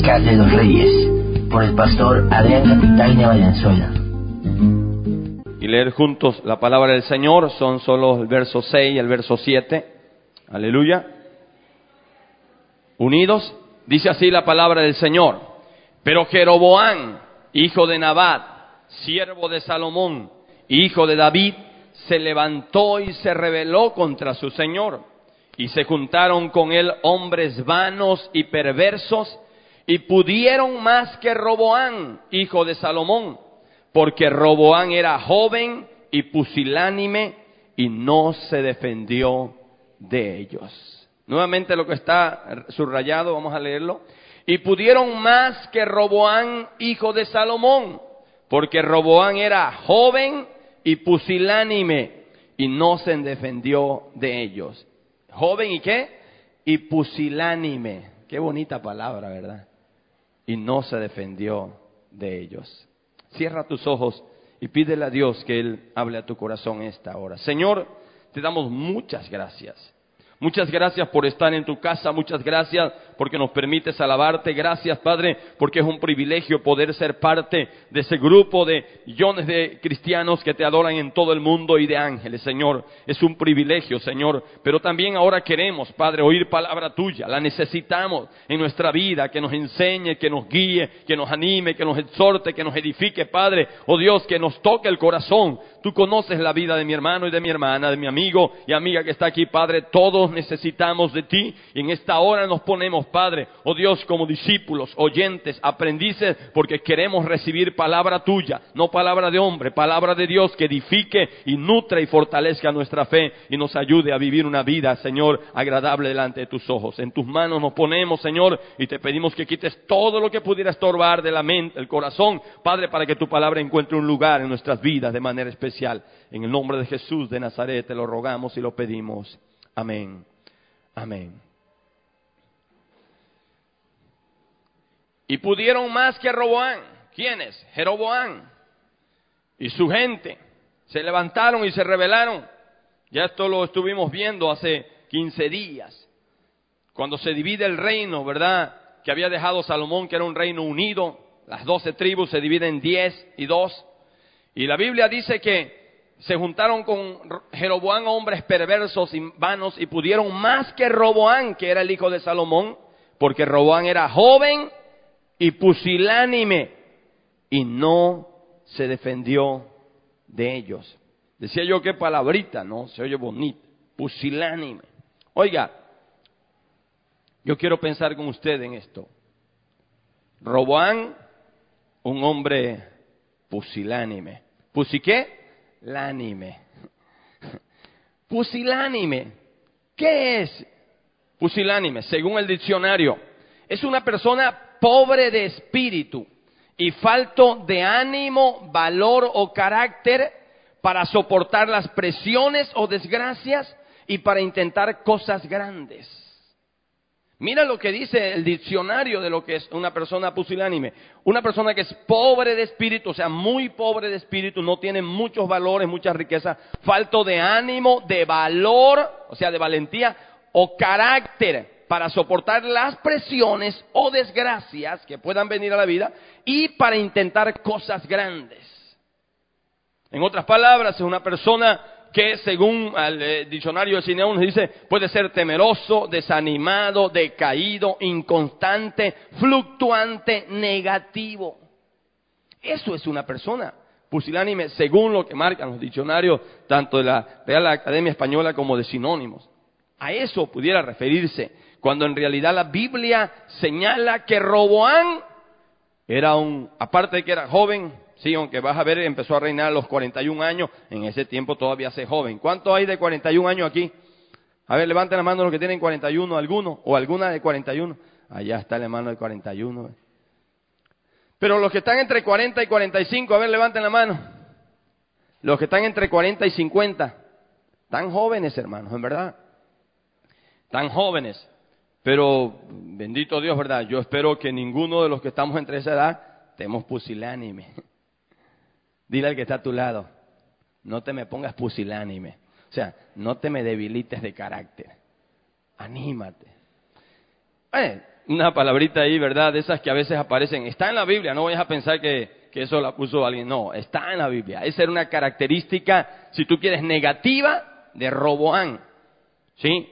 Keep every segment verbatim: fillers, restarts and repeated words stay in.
Dominical de los Reyes, por el pastor Adrián Capitaine Valenzuela. Y leer juntos la palabra del Señor, son solo el verso seis y el verso siete. Aleluya. Unidos, dice así la palabra del Señor. Pero Jeroboam, hijo de Nabat, siervo de Salomón, hijo de David, se levantó y se rebeló contra su señor. Y se juntaron con él hombres vanos y perversos, y pudieron más que Roboam, hijo de Salomón, porque Roboam era joven y pusilánime, y no se defendió de ellos. Nuevamente lo que está subrayado, vamos a leerlo. Y pudieron más que Roboam, hijo de Salomón, porque Roboam era joven y pusilánime, y no se defendió de ellos. Joven y qué? Y pusilánime. Qué bonita palabra, ¿verdad? Y no se defendió de ellos. Cierra tus ojos y pídele a Dios que Él hable a tu corazón esta hora. Señor, te damos muchas gracias. Muchas gracias por estar en tu casa, muchas gracias porque nos permites alabarte, gracias Padre porque es un privilegio poder ser parte de ese grupo de millones de cristianos que te adoran en todo el mundo y de ángeles, Señor, es un privilegio, Señor, pero también ahora queremos, Padre, oír palabra tuya, la necesitamos en nuestra vida, que nos enseñe, que nos guíe, que nos anime, que nos exhorte, que nos edifique, Padre, oh Dios, que nos toque el corazón. Tú conoces la vida de mi hermano y de mi hermana, de mi amigo y amiga que está aquí, Padre. Todos necesitamos de ti y en esta hora nos ponemos, Padre, oh Dios, como discípulos, oyentes, aprendices, porque queremos recibir palabra tuya, no palabra de hombre, palabra de Dios que edifique y nutre y fortalezca nuestra fe y nos ayude a vivir una vida, Señor, agradable delante de tus ojos. En tus manos nos ponemos, Señor, y te pedimos que quites todo lo que pudiera estorbar de la mente, el corazón, Padre, para que tu palabra encuentre un lugar en nuestras vidas de manera especial. En el nombre de Jesús de Nazaret te lo rogamos y lo pedimos. Amén. Amén. Y pudieron más que Roboam. ¿Quiénes? Jeroboam y su gente. Se levantaron y se rebelaron. Ya esto lo estuvimos viendo hace quince días. Cuando se divide el reino, ¿verdad? Que había dejado Salomón, que era un reino unido. Las doce tribus se dividen en diez y dos. Y la Biblia dice que se juntaron con Jeroboam hombres perversos y vanos y pudieron más que Roboam, que era el hijo de Salomón, porque Roboam era joven y pusilánime y no se defendió de ellos. Decía yo qué palabrita, ¿no? Se oye bonito, pusilánime. Oiga, yo quiero pensar con usted en esto. Roboam, un hombre pusilánime. ¿Pusi qué? Lánime. Pusilánime. ¿Qué es pusilánime? Según el diccionario, es una persona pobre de espíritu y falto de ánimo, valor o carácter para soportar las presiones o desgracias y para intentar cosas grandes. Mira lo que dice el diccionario de lo que es una persona pusilánime. Una persona que es pobre de espíritu, o sea, muy pobre de espíritu, no tiene muchos valores, muchas riquezas, falto de ánimo, de valor, o sea, de valentía o carácter para soportar las presiones o desgracias que puedan venir a la vida y para intentar cosas grandes. En otras palabras, es una persona que según el eh, diccionario de Cineón nos dice, puede ser temeroso, desanimado, decaído, inconstante, fluctuante, negativo. Eso es una persona pusilánime, según lo que marcan los diccionarios, tanto de la Real Academia Española como de sinónimos. A eso pudiera referirse, cuando en realidad la Biblia señala que Roboam era un, aparte de que era joven, sí, aunque vas a ver, empezó a reinar a los cuarenta y un años, en ese tiempo todavía se joven. ¿Cuántos hay de cuarenta y un años aquí? A ver, levanten la mano los que tienen cuarenta y uno, alguno, o alguna de cuarenta y uno. Allá está el hermano de cuarenta y uno. Pero los que están entre cuarenta y cuarenta y cinco, a ver, levanten la mano. Los que están entre cuarenta y cincuenta, tan jóvenes, hermanos, en verdad. Tan jóvenes. Pero, bendito Dios, ¿verdad? Yo espero que ninguno de los que estamos entre esa edad estemos pusilánime. Dile al que está a tu lado, no te me pongas pusilánime. O sea, no te me debilites de carácter. Anímate. Eh, una palabrita ahí, ¿verdad? De esas que a veces aparecen. Está en la Biblia, no vayas a pensar que, que eso la puso alguien. No, está en la Biblia. Esa era una característica, si tú quieres, negativa de Roboam. ¿Sí?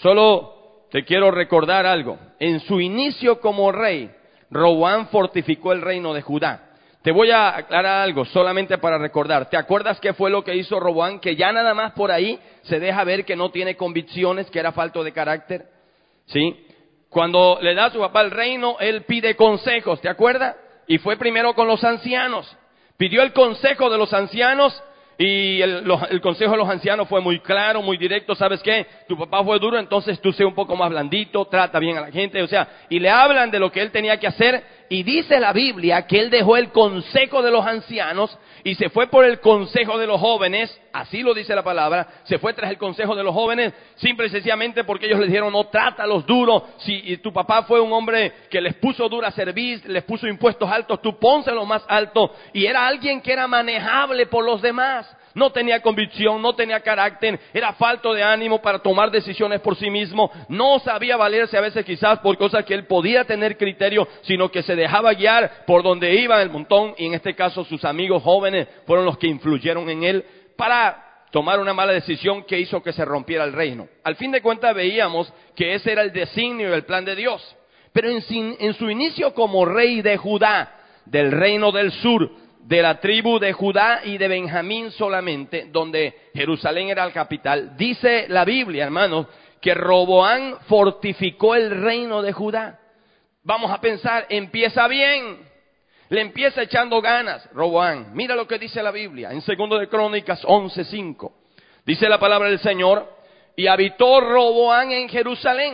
Solo te quiero recordar algo. En su inicio como rey, Roboam fortificó el reino de Judá. Te voy a aclarar algo, solamente para recordar. ¿Te acuerdas qué fue lo que hizo Roboam? Que ya nada más por ahí se deja ver que no tiene convicciones, que era falto de carácter. ¿Sí? Cuando le da a su papá el reino, él pide consejos, ¿te acuerdas? Y fue primero con los ancianos. Pidió el consejo de los ancianos y el, los, el consejo de los ancianos fue muy claro, muy directo. ¿Sabes qué? Tu papá fue duro, entonces tú sé un poco más blandito, trata bien a la gente. O sea, y le hablan de lo que él tenía que hacer. Y dice la Biblia que él dejó el consejo de los ancianos y se fue por el consejo de los jóvenes, así lo dice la palabra, se fue tras el consejo de los jóvenes, simple y sencillamente porque ellos le dijeron, no, trátalos duro, si tu papá fue un hombre que les puso dura cerviz, les puso impuestos altos, tú pónselo más alto, y era alguien que era manejable por los demás. No tenía convicción, no tenía carácter, era falto de ánimo para tomar decisiones por sí mismo, no sabía valerse a veces quizás por cosas que él podía tener criterio, sino que se dejaba guiar por donde iba el montón, y en este caso sus amigos jóvenes fueron los que influyeron en él para tomar una mala decisión que hizo que se rompiera el reino. Al fin de cuentas veíamos que ese era el designio y el plan de Dios, pero en, sin, en su inicio como rey de Judá, del reino del sur, de la tribu de Judá y de Benjamín solamente, donde Jerusalén era la capital, dice la Biblia, hermanos, que Roboam fortificó el reino de Judá. Vamos a pensar, empieza bien, le empieza echando ganas, Roboam. Mira lo que dice la Biblia, en segundo de Crónicas once cinco. Dice la palabra del Señor, y habitó Roboam en Jerusalén,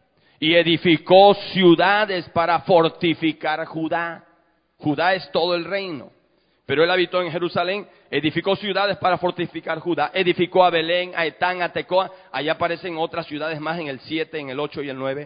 y edificó ciudades para fortificar Judá. Judá es todo el reino. Pero él habitó en Jerusalén, edificó ciudades para fortificar Judá, edificó a Belén, a Etán, a Tecoa, allá aparecen otras ciudades más en el siete, en el ocho y el nueve,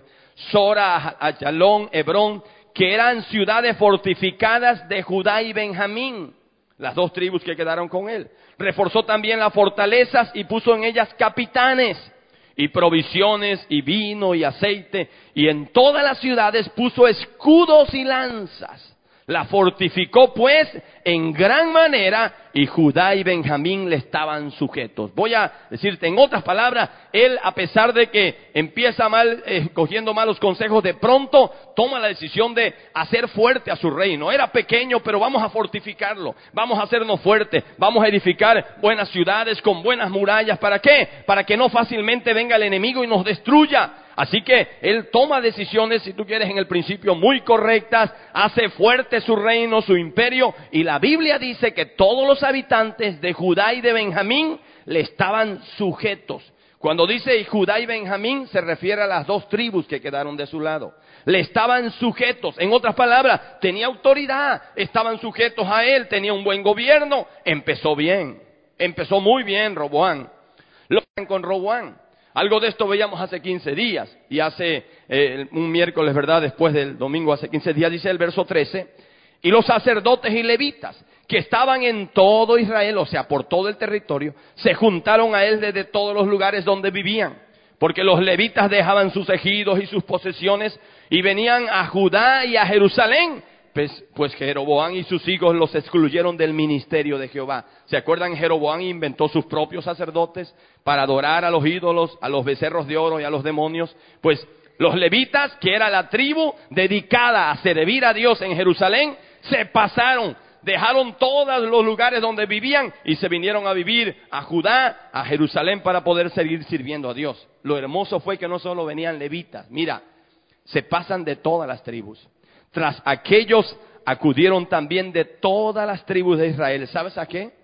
Sora, Ayalón, Hebrón, que eran ciudades fortificadas de Judá y Benjamín, las dos tribus que quedaron con él. Reforzó también las fortalezas y puso en ellas capitanes, y provisiones, y vino, y aceite, y en todas las ciudades puso escudos y lanzas. La fortificó pues en gran manera y Judá y Benjamín le estaban sujetos. Voy a decirte en otras palabras, él a pesar de que empieza mal, eh, cogiendo malos consejos, de pronto toma la decisión de hacer fuerte a su reino. Era pequeño, pero vamos a fortificarlo, vamos a hacernos fuertes, vamos a edificar buenas ciudades con buenas murallas. ¿Para qué? Para que no fácilmente venga el enemigo y nos destruya. Así que él toma decisiones, si tú quieres, en el principio muy correctas, hace fuerte su reino, su imperio, y la Biblia dice que todos los habitantes de Judá y de Benjamín le estaban sujetos. Cuando dice Judá y Benjamín, se refiere a las dos tribus que quedaron de su lado. Le estaban sujetos, en otras palabras, tenía autoridad, estaban sujetos a él, tenía un buen gobierno, empezó bien, empezó muy bien Roboam. Lo que con Roboam. Algo de esto veíamos hace quince días, y hace eh, un miércoles, ¿verdad? Después del domingo, hace quince días, dice el verso trece, y los sacerdotes y levitas, que estaban en todo Israel, o sea, por todo el territorio, se juntaron a él desde todos los lugares donde vivían, porque los levitas dejaban sus ejidos y sus posesiones, y venían a Judá y a Jerusalén, Pues, pues Jeroboam y sus hijos los excluyeron del ministerio de Jehová. ¿Se acuerdan? Jeroboam inventó sus propios sacerdotes para adorar a los ídolos, a los becerros de oro y a los demonios. Pues los levitas, que era la tribu dedicada a servir a Dios en Jerusalén, se pasaron, dejaron todos los lugares donde vivían y se vinieron a vivir a Judá, a Jerusalén, para poder seguir sirviendo a Dios. Lo hermoso fue que no solo venían levitas, mira, se pasan de todas las tribus. Tras aquellos acudieron también de todas las tribus de Israel. ¿Sabes a qué?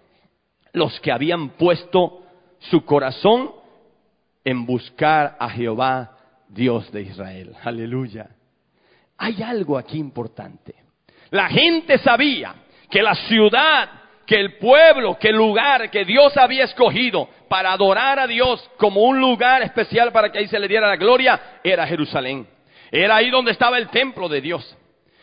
Los que habían puesto su corazón en buscar a Jehová, Dios de Israel. Aleluya. Hay algo aquí importante. La gente sabía que la ciudad, que el pueblo, que el lugar que Dios había escogido para adorar a Dios como un lugar especial para que ahí se le diera la gloria, era Jerusalén. Era ahí donde estaba el templo de Dios.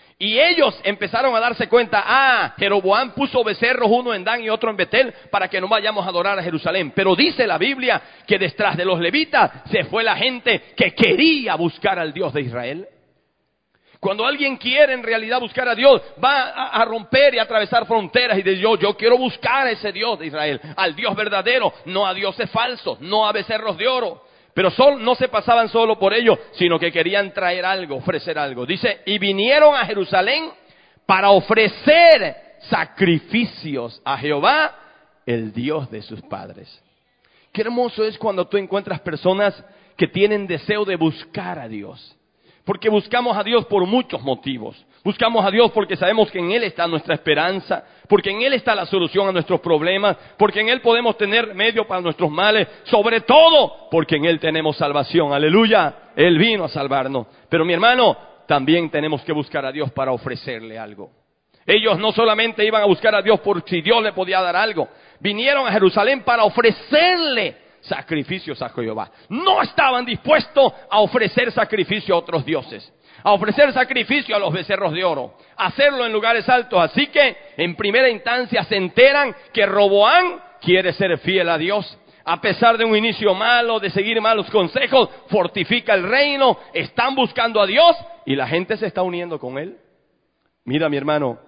Y ellos empezaron a darse cuenta, ah, Jeroboam puso becerros, uno en Dan y otro en Betel, para que no vayamos a adorar a Jerusalén. Pero dice la Biblia que detrás de los levitas se fue la gente que quería buscar al Dios de Israel. Cuando alguien quiere en realidad buscar a Dios, va a, a romper y atravesar fronteras y dice, yo, yo quiero buscar a ese Dios de Israel, al Dios verdadero, no a dioses falsos, no a becerros de oro. Pero sol, no se pasaban solo por ello, sino que querían traer algo, ofrecer algo. Dice, y vinieron a Jerusalén para ofrecer sacrificios a Jehová, el Dios de sus padres. Qué hermoso es cuando tú encuentras personas que tienen deseo de buscar a Dios. Porque buscamos a Dios por muchos motivos. Buscamos a Dios porque sabemos que en Él está nuestra esperanza, porque en Él está la solución a nuestros problemas, porque en Él podemos tener remedio para nuestros males, sobre todo porque en Él tenemos salvación. Aleluya, Él vino a salvarnos. Pero mi hermano, también tenemos que buscar a Dios para ofrecerle algo. Ellos no solamente iban a buscar a Dios por si Dios le podía dar algo, vinieron a Jerusalén para ofrecerle sacrificios a Jehová. No estaban dispuestos a ofrecer sacrificio a otros dioses, a ofrecer sacrificio a los becerros de oro, a hacerlo en lugares altos. Así que en primera instancia se enteran que Roboam quiere ser fiel a Dios. A pesar de un inicio malo, de seguir malos consejos, fortifica el reino, están buscando a Dios y la gente se está uniendo con él. Mira, mi hermano,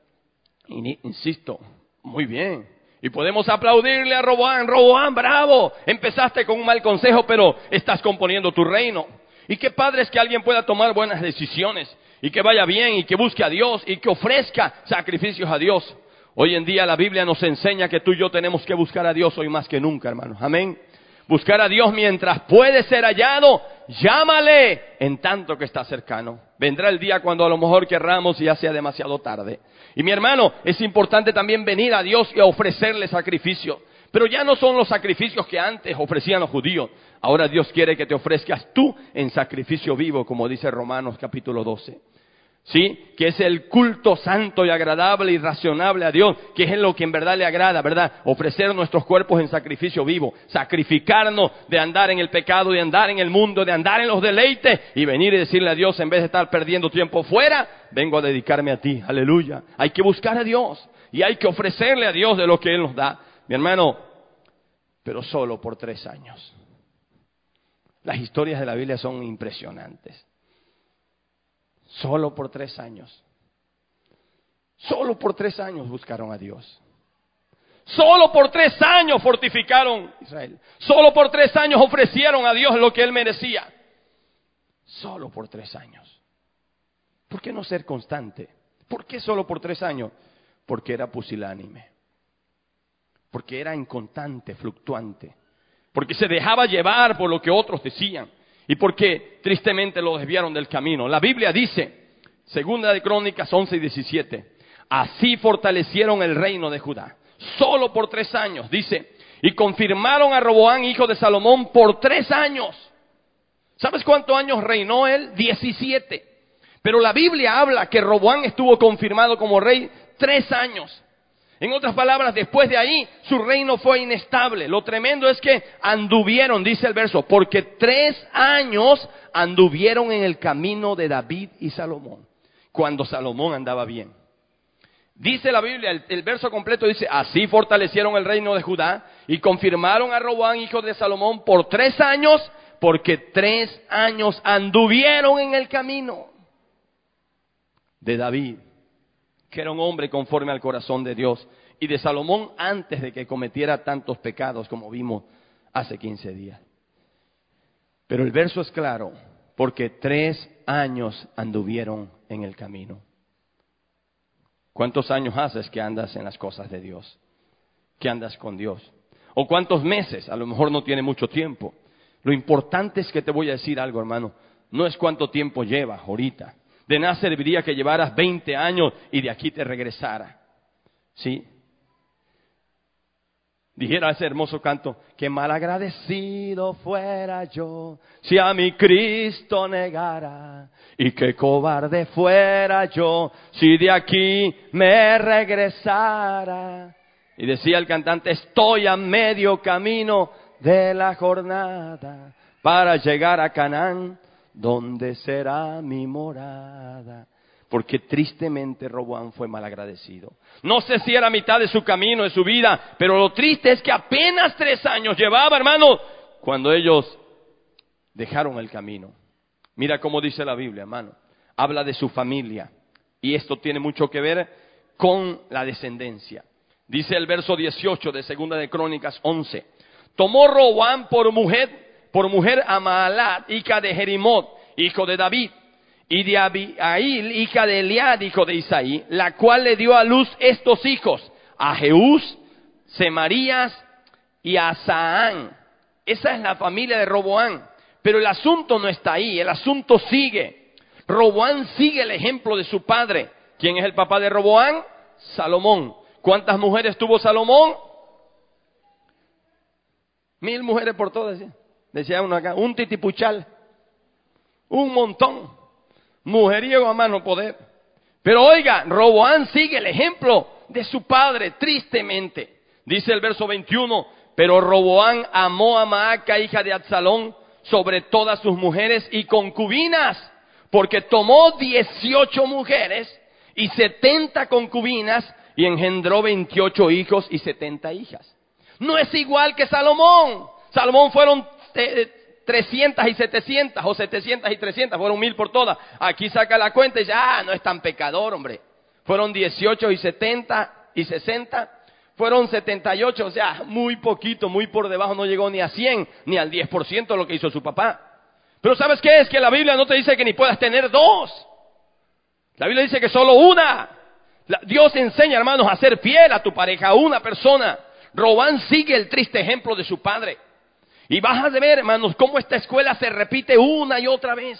insisto, muy bien. Y podemos aplaudirle a Roboam. Roboam, bravo, empezaste con un mal consejo, pero estás componiendo tu reino. Y qué padre es que alguien pueda tomar buenas decisiones, y que vaya bien, y que busque a Dios, y que ofrezca sacrificios a Dios. Hoy en día la Biblia nos enseña que tú y yo tenemos que buscar a Dios hoy más que nunca, hermanos. Amén. Buscar a Dios mientras puede ser hallado, llámale en tanto que está cercano. Vendrá el día cuando a lo mejor querramos y ya sea demasiado tarde. Y mi hermano, es importante también venir a Dios y a ofrecerle sacrificio. Pero ya no son los sacrificios que antes ofrecían los judíos. Ahora Dios quiere que te ofrezcas tú en sacrificio vivo, como dice Romanos capítulo doce. ¿Sí? Que es el culto santo y agradable y razonable a Dios, que es en lo que en verdad le agrada, ¿verdad? Ofrecer nuestros cuerpos en sacrificio vivo, sacrificarnos de andar en el pecado, de andar en el mundo, de andar en los deleites y venir y decirle a Dios, en vez de estar perdiendo tiempo fuera, vengo a dedicarme a ti, aleluya. Hay que buscar a Dios y hay que ofrecerle a Dios de lo que Él nos da, mi hermano, pero solo por tres años. Las historias de la Biblia son impresionantes. Solo por tres años. Solo por tres años buscaron a Dios. Solo por tres años fortificaron Israel. Solo por tres años ofrecieron a Dios lo que Él merecía. Solo por tres años. ¿Por qué no ser constante? ¿Por qué solo por tres años? Porque era pusilánime. Porque era inconstante, fluctuante. Porque se dejaba llevar por lo que otros decían. Y porque tristemente lo desviaron del camino. La Biblia dice, segunda de Crónicas once y diecisiete, así fortalecieron el reino de Judá. Solo por tres años, dice, y confirmaron a Roboam, hijo de Salomón, por tres años. ¿Sabes cuántos años reinó él? diecisiete. Pero la Biblia habla que Roboam estuvo confirmado como rey tres años. En otras palabras, después de ahí, su reino fue inestable. Lo tremendo es que anduvieron, dice el verso, porque tres años anduvieron en el camino de David y Salomón, cuando Salomón andaba bien. Dice la Biblia, el, el verso completo dice, así fortalecieron el reino de Judá y confirmaron a Roboam, hijo de Salomón, por tres años, porque tres años anduvieron en el camino de David, que era un hombre conforme al corazón de Dios, y de Salomón antes de que cometiera tantos pecados como vimos hace quince días. Pero el verso es claro, porque tres años anduvieron en el camino. ¿Cuántos años haces que andas en las cosas de Dios? Que andas con Dios. ¿O cuántos meses? A lo mejor no tiene mucho tiempo. Lo importante es que te voy a decir algo, hermano. No es cuánto tiempo llevas ahorita. De nada serviría que llevaras veinte años y de aquí te regresara. ¿Sí? Dijera ese hermoso canto, qué malagradecido fuera yo si a mi Cristo negara, y qué cobarde fuera yo si de aquí me regresara. Y decía el cantante, estoy a medio camino de la jornada para llegar a Canaán, donde será mi morada. Porque tristemente Roboam fue malagradecido. No sé si era mitad de su camino, de su vida, pero lo triste es que apenas tres años llevaba, hermano, cuando ellos dejaron el camino. Mira cómo dice la Biblia, hermano. habla de su familia. Y esto tiene mucho que ver con la descendencia. Dice el verso dieciocho de Segunda de Crónicas once. Tomó Roboam por mujer, por mujer a Maalat, hija de Jerimot, hijo de David, y de Abihail, hija de Eliad, hijo de Isaí, la cual le dio a luz estos hijos, a Jeús, Semarías y a Asaán. Esa es la familia de Roboam. Pero el asunto no está ahí, el asunto sigue. Roboam sigue el ejemplo de su padre. ¿Quién es el papá de Roboam? Salomón. ¿Cuántas mujeres tuvo Salomón? Mil mujeres por todas, decía, decía uno acá, un titipuchal, un montón, mujeriego a mano poder. Pero oiga, Roboam sigue el ejemplo de su padre, tristemente. Dice el verso veintiuno, pero Roboam amó a Maaca, hija de Absalón, sobre todas sus mujeres y concubinas, porque tomó dieciocho mujeres y setenta concubinas y engendró veintiocho hijos y setenta hijas. No es igual que Salomón. Salomón fueron eh, trescientas y setecientas, o setecientas y trescientas, fueron mil por todas. Aquí saca la cuenta y dice, ah, no es tan pecador, hombre. Fueron dieciocho y setenta y sesenta, fueron setenta y ocho, o sea, muy poquito, muy por debajo, no llegó ni a cien, ni al diez por ciento de lo que hizo su papá. Pero ¿sabes qué? Es que la Biblia no te dice que ni puedas tener dos. La Biblia dice que solo una. La, Dios enseña, hermanos, a ser fiel a tu pareja, a una persona. Roboam sigue el triste ejemplo de su padre. Y vas a ver, hermanos, cómo esta escuela se repite una y otra vez.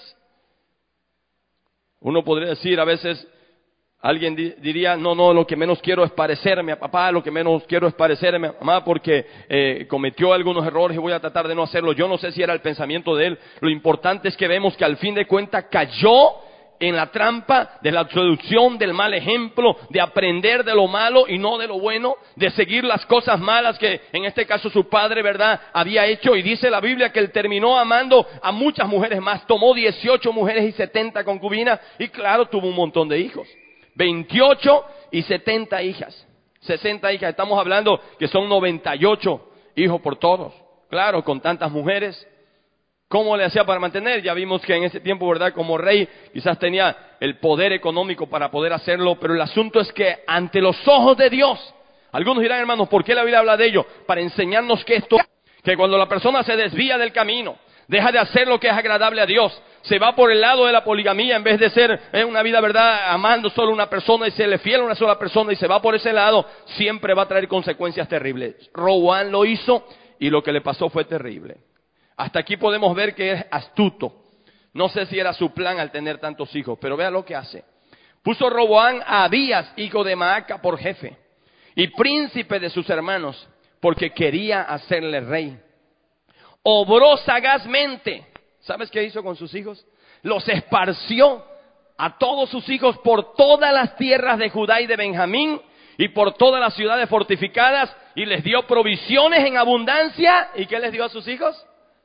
Uno podría decir a veces, alguien di- diría, no, no, lo que menos quiero es parecerme a papá, lo que menos quiero es parecerme a mamá porque eh, cometió algunos errores y voy a tratar de no hacerlo. Yo no sé si era el pensamiento de él. Lo importante es que vemos que al fin de cuentas cayó en la trampa de la seducción del mal ejemplo, de aprender de lo malo y no de lo bueno, de seguir las cosas malas que en este caso su padre, ¿verdad?, había hecho. Y dice la Biblia que él terminó amando a muchas mujeres más, tomó dieciocho mujeres y setenta concubinas y claro, tuvo un montón de hijos, veintiocho y setenta hijas, sesenta hijas, estamos hablando que son noventa y ocho hijos por todos, claro, con tantas mujeres. ¿Cómo le hacía para mantener? Ya vimos que en ese tiempo, ¿verdad?, como rey, quizás tenía el poder económico para poder hacerlo, pero el asunto es que ante los ojos de Dios, algunos dirán, hermanos, ¿por qué la Biblia habla de ello? Para enseñarnos que esto, que cuando la persona se desvía del camino, deja de hacer lo que es agradable a Dios, se va por el lado de la poligamía en vez de ser eh, una vida, ¿verdad?, amando solo una persona y serle fiel a una sola persona y se va por ese lado, siempre va a traer consecuencias terribles. Roboam lo hizo y lo que le pasó fue terrible. Hasta aquí podemos ver que es astuto. No sé si era su plan al tener tantos hijos, pero vea lo que hace. Puso Roboam a Abías, hijo de Maaca, por jefe y príncipe de sus hermanos, porque quería hacerle rey. Obró sagazmente. ¿Sabes qué hizo con sus hijos? Los esparció a todos sus hijos por todas las tierras de Judá y de Benjamín y por todas las ciudades fortificadas y les dio provisiones en abundancia. ¿Y qué les dio a sus hijos?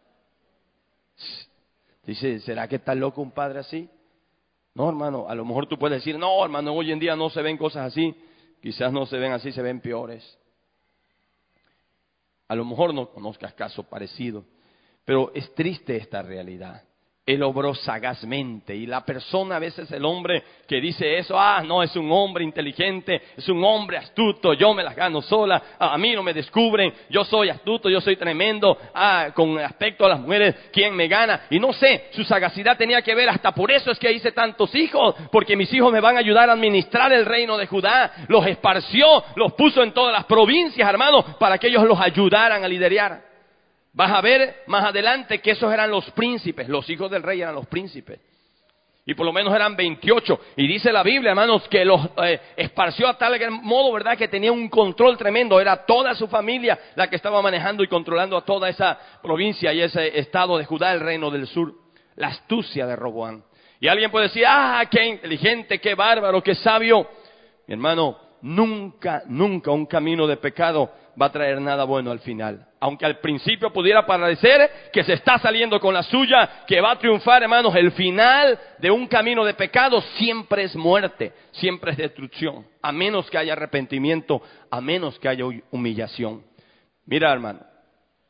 Dice, ¿será que está loco un padre así? No, hermano, a lo mejor tú puedes decir, no, hermano, hoy en día no se ven cosas así. Quizás no se ven así, se ven peores. A lo mejor no conozcas caso parecido, pero es triste esta realidad. Él obró sagazmente y la persona, a veces el hombre que dice eso, ah, no, es un hombre inteligente, es un hombre astuto, yo me las gano sola, a mí no me descubren, yo soy astuto, yo soy tremendo, ah, con respecto a las mujeres, ¿quién me gana? Y no sé, su sagacidad tenía que ver, hasta por eso es que hice tantos hijos, porque mis hijos me van a ayudar a administrar el reino de Judá, los esparció, los puso en todas las provincias, hermanos, para que ellos los ayudaran a liderar. Vas a ver más adelante que esos eran los príncipes, los hijos del rey eran los príncipes. Y por lo menos eran veintiocho. Y dice la Biblia, hermanos, que los eh, esparció a tal modo, ¿verdad?, que tenía un control tremendo. Era toda su familia la que estaba manejando y controlando a toda esa provincia y ese estado de Judá, el reino del sur. La astucia de Roboam. Y alguien puede decir, ah, qué inteligente, qué bárbaro, qué sabio. Mi hermano, nunca, nunca un camino de pecado va a traer nada bueno al final. Aunque al principio pudiera parecer que se está saliendo con la suya, que va a triunfar, hermanos, el final de un camino de pecado siempre es muerte, siempre es destrucción, a menos que haya arrepentimiento, a menos que haya humillación. Mira, hermano,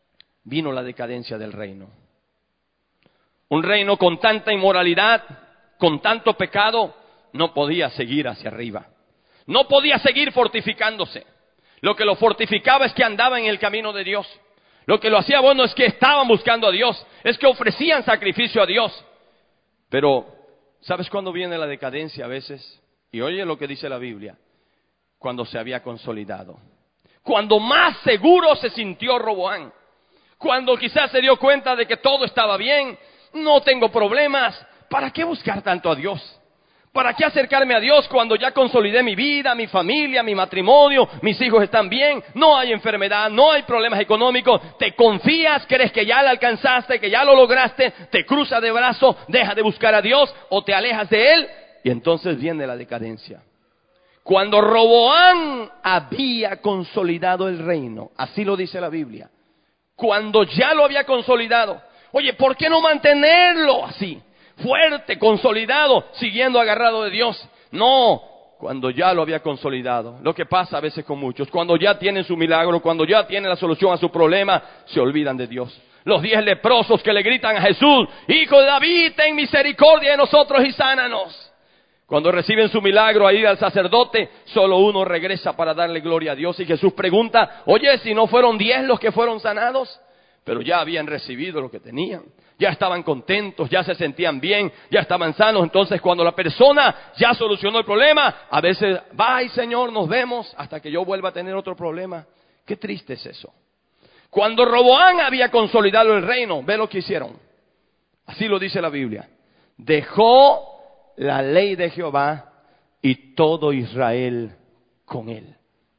vino la decadencia del reino. Un reino con tanta inmoralidad, con tanto pecado, no podía seguir hacia arriba. No podía seguir fortificándose. Lo que lo fortificaba es que andaba en el camino de Dios. Lo que lo hacía bueno es que estaban buscando a Dios, es que ofrecían sacrificio a Dios. Pero, ¿sabes cuándo viene la decadencia a veces? Y oye lo que dice la Biblia. Cuando se había consolidado. Cuando más seguro se sintió Roboán. Cuando quizás se dio cuenta de que todo estaba bien, no tengo problemas. ¿Para qué buscar tanto a Dios? ¿Para qué acercarme a Dios cuando ya consolidé mi vida, mi familia, mi matrimonio, mis hijos están bien, no hay enfermedad, no hay problemas económicos? Te confías, crees que ya lo alcanzaste, que ya lo lograste, te cruzas de brazos, dejas de buscar a Dios o te alejas de Él y entonces viene la decadencia. Cuando Roboán había consolidado el reino, así lo dice la Biblia, cuando ya lo había consolidado, oye, ¿por qué no mantenerlo así? Fuerte, consolidado, siguiendo agarrado de Dios. No, cuando ya lo había consolidado. Lo que pasa a veces con muchos, cuando ya tienen su milagro, cuando ya tienen la solución a su problema, se olvidan de Dios. Los diez leprosos que le gritan a Jesús, Hijo de David, ten misericordia de nosotros y sánanos. Cuando reciben su milagro ahí al sacerdote, solo uno regresa para darle gloria a Dios. Y Jesús pregunta, oye, si no fueron diez los que fueron sanados, pero ya habían recibido lo que tenían. Ya estaban contentos, ya se sentían bien, ya estaban sanos. Entonces cuando la persona ya solucionó el problema, a veces, bye Señor, nos vemos hasta que yo vuelva a tener otro problema. Qué triste es eso. Cuando Roboán había consolidado el reino, ve lo que hicieron. Así lo dice la Biblia. Dejó la ley de Jehová y todo Israel con él.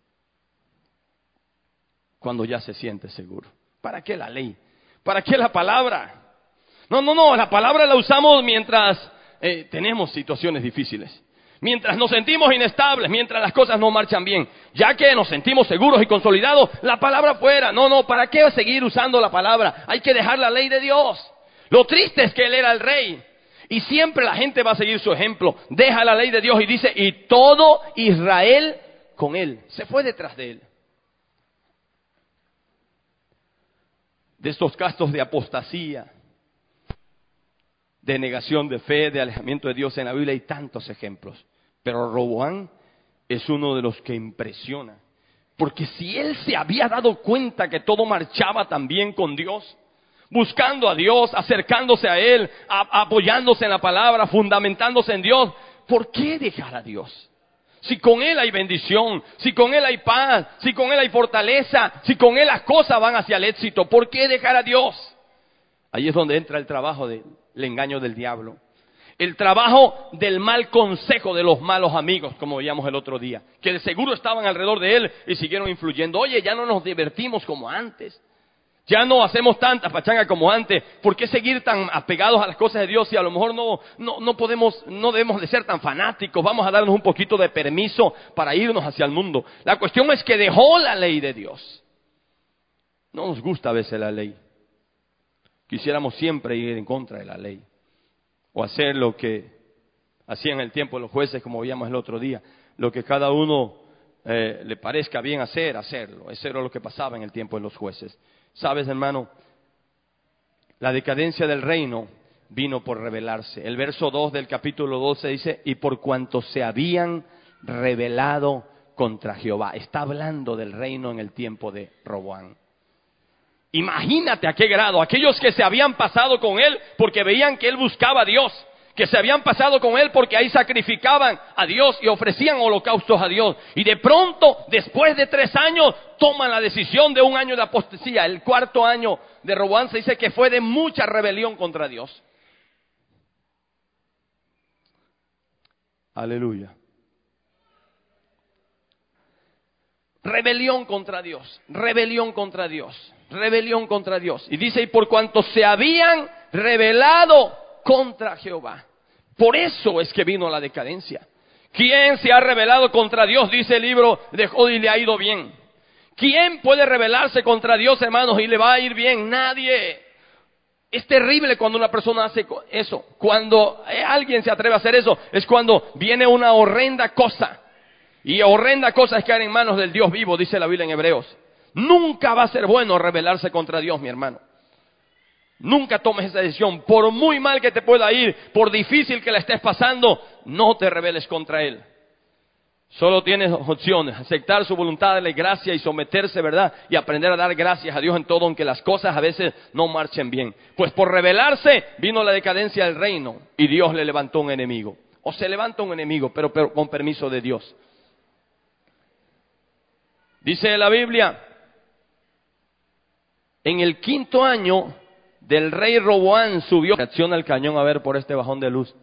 Cuando ya se siente seguro. ¿Para qué la ley? ¿Para qué la palabra? No, no, no, la palabra la usamos mientras eh, tenemos situaciones difíciles. Mientras nos sentimos inestables, mientras las cosas no marchan bien. Ya que nos sentimos seguros y consolidados, la palabra fuera. No, no, ¿para qué seguir usando la palabra? Hay que dejar la ley de Dios. Lo triste es que él era el rey. Y siempre la gente va a seguir su ejemplo. Deja la ley de Dios y dice, y todo Israel con él. Se fue detrás de él. De estos casos de apostasía, de negación de fe, de alejamiento de Dios en la Biblia hay tantos ejemplos. Pero Roboán es uno de los que impresiona. Porque si él se había dado cuenta que todo marchaba tan bien con Dios, buscando a Dios, acercándose a Él, a, apoyándose en la palabra, fundamentándose en Dios, ¿por qué dejar a Dios? Si con Él hay bendición, si con Él hay paz, si con Él hay fortaleza, si con Él las cosas van hacia el éxito, ¿por qué dejar a Dios? Ahí es donde entra el trabajo del engaño del diablo. El trabajo del mal consejo de los malos amigos, como veíamos el otro día, que de seguro estaban alrededor de él y siguieron influyendo. Oye, ya no nos divertimos como antes. Ya no hacemos tanta pachanga como antes. ¿Por qué seguir tan apegados a las cosas de Dios si a lo mejor no, no, no podemos, no debemos de ser tan fanáticos? Vamos a darnos un poquito de permiso para irnos hacia el mundo. La cuestión es que dejó la ley de Dios. No nos gusta a veces la ley. Quisiéramos siempre ir en contra de la ley. O hacer lo que hacían en el tiempo de los jueces, como veíamos el otro día. Lo que cada uno eh, le parezca bien hacer, hacerlo. Eso era lo que pasaba en el tiempo de los jueces. Sabes, hermano, la decadencia del reino vino por rebelarse. El verso dos del capítulo doce dice, y por cuanto se habían rebelado contra Jehová. Está hablando del reino en el tiempo de Roboán. Imagínate a qué grado, aquellos que se habían pasado con él porque veían que él buscaba a Dios, que se habían pasado con él porque ahí sacrificaban a Dios y ofrecían holocaustos a Dios. Y de pronto, después de tres años, toman la decisión de un año de apostasía. El cuarto año de Roboán se dice que fue de mucha rebelión contra Dios. Aleluya. Rebelión contra Dios, rebelión contra Dios, rebelión contra Dios. Y dice, y por cuanto se habían rebelado contra Jehová. Por eso es que vino la decadencia. ¿Quién se ha rebelado contra Dios? Dice el libro de Job y le ha ido bien. ¿Quién puede rebelarse contra Dios, hermanos, y le va a ir bien? Nadie. Es terrible cuando una persona hace eso. Cuando alguien se atreve a hacer eso, es cuando viene una horrenda cosa. Y horrenda cosa es caer en manos del Dios vivo, dice la Biblia en Hebreos. Nunca va a ser bueno rebelarse contra Dios, mi hermano. Nunca tomes esa decisión. Por muy mal que te pueda ir, por difícil que la estés pasando, no te rebeles contra Él. Solo tienes opciones: aceptar su voluntad, darle gracia y someterse, ¿verdad? Y aprender a dar gracias a Dios en todo, aunque las cosas a veces no marchen bien. Pues por rebelarse vino la decadencia del reino y Dios le levantó un enemigo. O se levanta un enemigo, pero, pero con permiso de Dios. Dice la Biblia, en el quinto año del rey Roboán subió. Reacciona el cañón a ver por este bajón de luz.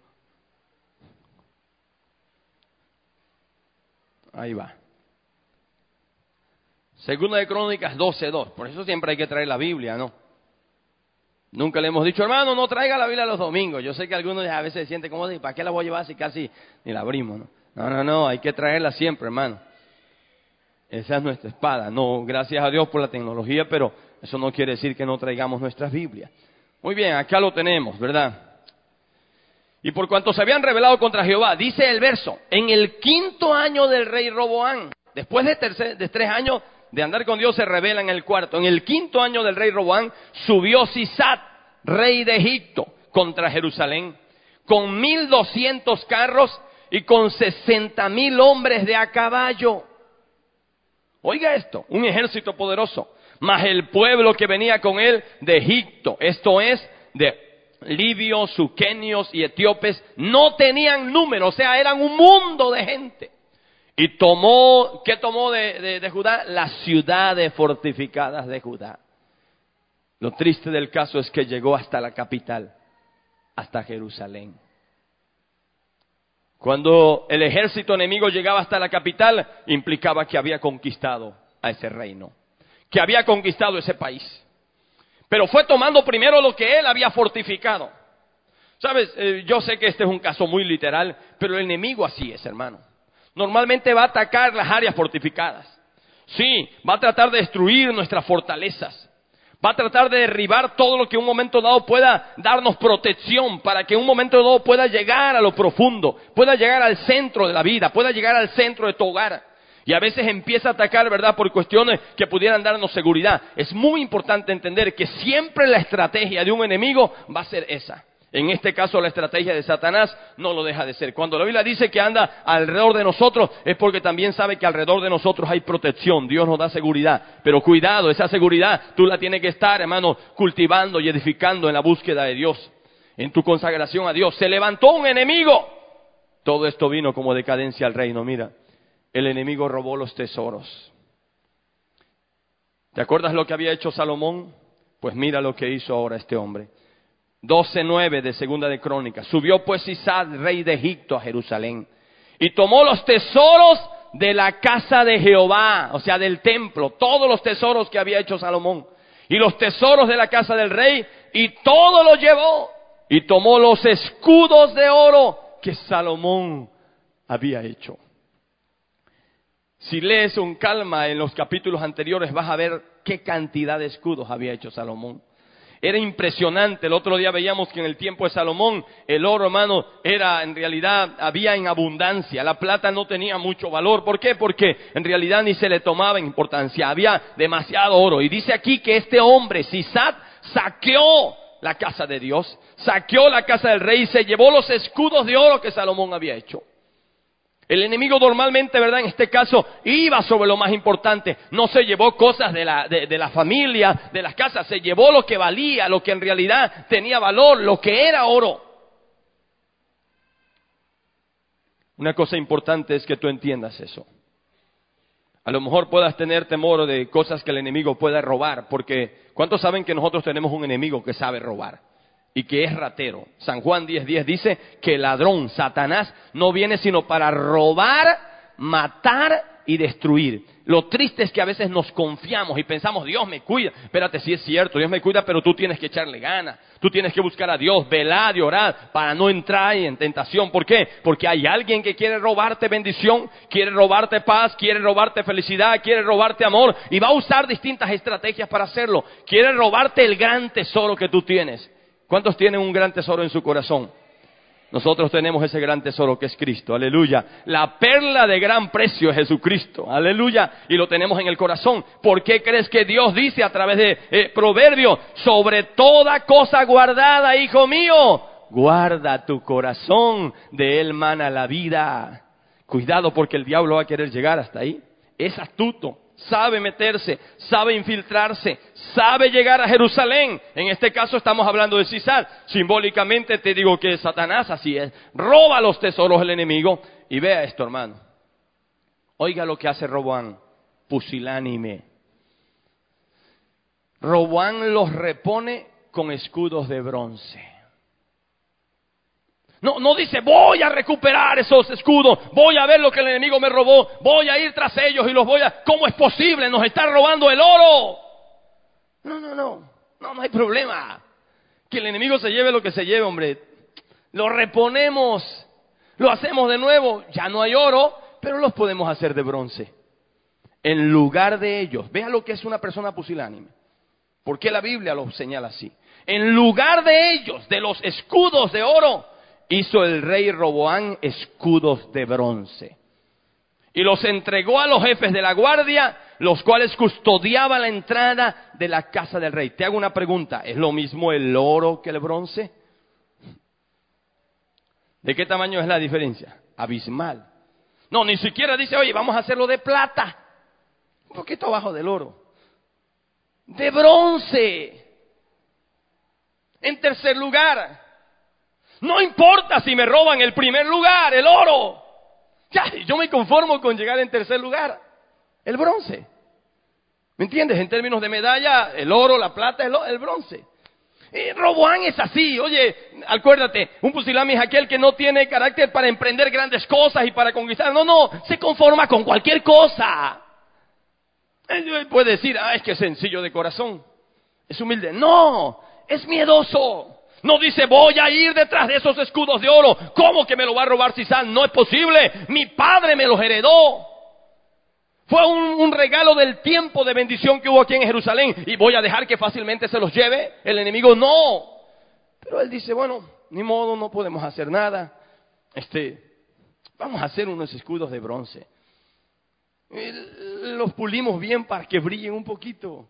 Ahí va. Segunda de Crónicas doce dos. Por eso siempre hay que traer la Biblia, ¿no? Nunca le hemos dicho, hermano, no traiga la Biblia los domingos. Yo sé que algunos a veces se sienten como, ¿para qué la voy a llevar si casi ni la abrimos? No, no, no, no, hay que traerla siempre, hermano. Esa es nuestra espada. No, gracias a Dios por la tecnología, pero eso no quiere decir que no traigamos nuestras Biblias. Muy bien, acá lo tenemos, ¿verdad? Y por cuanto se habían rebelado contra Jehová, dice el verso, en el quinto año del rey Roboán, después de, tercer, de tres años de andar con Dios, se rebela en el cuarto. En el quinto año del rey Roboán, subió Sisat, rey de Egipto, contra Jerusalén, con mil doscientos carros y con sesenta mil hombres de a caballo. Oiga esto, un ejército poderoso, más el pueblo que venía con él de Egipto, esto es, de libios, suquenios y etíopes, no tenían número, o sea, eran un mundo de gente. Y tomó, ¿qué tomó de, de, de Judá? Las ciudades fortificadas de Judá. Lo triste del caso es que llegó hasta la capital, hasta Jerusalén. Cuando el ejército enemigo llegaba hasta la capital, implicaba que había conquistado a ese reino, que había conquistado ese país. Pero fue tomando primero lo que él había fortificado. ¿Sabes? Eh, yo sé que este es un caso muy literal, pero el enemigo así es, hermano. Normalmente va a atacar las áreas fortificadas. Sí, va a tratar de destruir nuestras fortalezas. Va a tratar de derribar todo lo que en un momento dado pueda darnos protección, para que en un momento dado pueda llegar a lo profundo, pueda llegar al centro de la vida, pueda llegar al centro de tu hogar. Y a veces empieza a atacar, ¿verdad?, por cuestiones que pudieran darnos seguridad. Es muy importante entender que siempre la estrategia de un enemigo va a ser esa. En este caso, la estrategia de Satanás no lo deja de ser. Cuando la Biblia dice que anda alrededor de nosotros, es porque también sabe que alrededor de nosotros hay protección. Dios nos da seguridad. Pero cuidado, esa seguridad tú la tienes que estar, hermano, cultivando y edificando en la búsqueda de Dios, en tu consagración a Dios. Se levantó un enemigo. Todo esto vino como decadencia al reino. Mira, el enemigo robó los tesoros. ¿Te acuerdas lo que había hecho Salomón? Pues mira lo que hizo ahora este hombre. doce nueve de Segunda de Crónicas. Subió pues Sisat, rey de Egipto, a Jerusalén, y tomó los tesoros de la casa de Jehová, o sea, del templo, todos los tesoros que había hecho Salomón, y los tesoros de la casa del rey, y todo lo llevó, y tomó los escudos de oro que Salomón había hecho. Si lees con calma en los capítulos anteriores, vas a ver qué cantidad de escudos había hecho Salomón. Era impresionante. El otro día veíamos que en el tiempo de Salomón el oro, hermano, era en realidad, había en abundancia. La plata no tenía mucho valor. ¿Por qué? Porque en realidad ni se le tomaba importancia. Había demasiado oro. Y dice aquí que este hombre, Sisat, saqueó la casa de Dios, saqueó la casa del rey y se llevó los escudos de oro que Salomón había hecho. El enemigo normalmente, ¿verdad?, en este caso, iba sobre lo más importante. No se llevó cosas de la, de, de la familia, de las casas. Se llevó lo que valía, lo que en realidad tenía valor, lo que era oro. Una cosa importante es que tú entiendas eso. A lo mejor puedas tener temor de cosas que el enemigo pueda robar, porque ¿cuántos saben que nosotros tenemos un enemigo que sabe robar? Y que es ratero. San Juan diez diez dice que el ladrón, Satanás, no viene sino para robar, matar y destruir. Lo triste es que a veces nos confiamos y pensamos, Dios me cuida. Espérate, sí es cierto, Dios me cuida, pero tú tienes que echarle ganas. Tú tienes que buscar a Dios, velar y orar para no entrar en tentación. ¿Por qué? Porque hay alguien que quiere robarte bendición, quiere robarte paz, quiere robarte felicidad, quiere robarte amor, y va a usar distintas estrategias para hacerlo. Quiere robarte el gran tesoro que tú tienes. ¿Cuántos tienen un gran tesoro en su corazón? Nosotros tenemos ese gran tesoro que es Cristo, aleluya. La perla de gran precio es Jesucristo, aleluya. Y lo tenemos en el corazón. ¿Por qué crees que Dios dice a través de eh, Proverbios, sobre toda cosa guardada, hijo mío, guarda tu corazón, de él mana la vida? Cuidado, porque el diablo va a querer llegar hasta ahí. Es astuto, sabe meterse, sabe infiltrarse, sabe llegar a Jerusalén. En este caso estamos hablando de César. Simbólicamente te digo que Satanás así es. Roba los tesoros del enemigo. Y vea esto, hermano. Oiga lo que hace Roboam, pusilánime. Roboam los repone con escudos de bronce. No, no dice, voy a recuperar esos escudos, voy a ver lo que el enemigo me robó, voy a ir tras ellos y los voy a... ¿Cómo es posible? Nos está robando el oro. No, no, no, no, no hay problema. Que el enemigo se lleve lo que se lleve, hombre. Lo reponemos, lo hacemos de nuevo. Ya no hay oro, pero los podemos hacer de bronce. En lugar de ellos, vea lo que es una persona pusilánime. ¿Por qué la Biblia lo señala así? En lugar de ellos, de los escudos de oro, hizo el rey Roboam escudos de bronce y los entregó a los jefes de la guardia, los cuales custodiaban la entrada de la casa del rey. Te hago una pregunta, ¿es lo mismo el oro que el bronce? ¿De qué tamaño es la diferencia? Abismal. No, ni siquiera dice, oye, vamos a hacerlo de plata, un poquito abajo del oro, de bronce. En tercer lugar, no importa si me roban el primer lugar, el oro. Ya, yo me conformo con llegar en tercer lugar, el bronce. ¿Me entiendes? En términos de medalla, el oro, la plata, el, el bronce. Eh, Roboam es así. Oye, acuérdate, un pusilánime es aquel que no tiene carácter para emprender grandes cosas y para conquistar. No, no, se conforma con cualquier cosa. Él puede decir, ah, es que es sencillo de corazón, es humilde. No, es miedoso. No dice, voy a ir detrás de esos escudos de oro. ¿Cómo que me lo va a robar Sisán? No es posible. Mi padre me los heredó. Fue un, un regalo del tiempo de bendición que hubo aquí en Jerusalén. ¿Y voy a dejar que fácilmente se los lleve el enemigo? No. Pero él dice, bueno, ni modo, no podemos hacer nada. Este, vamos a hacer unos escudos de bronce. Los pulimos bien para que brillen un poquito.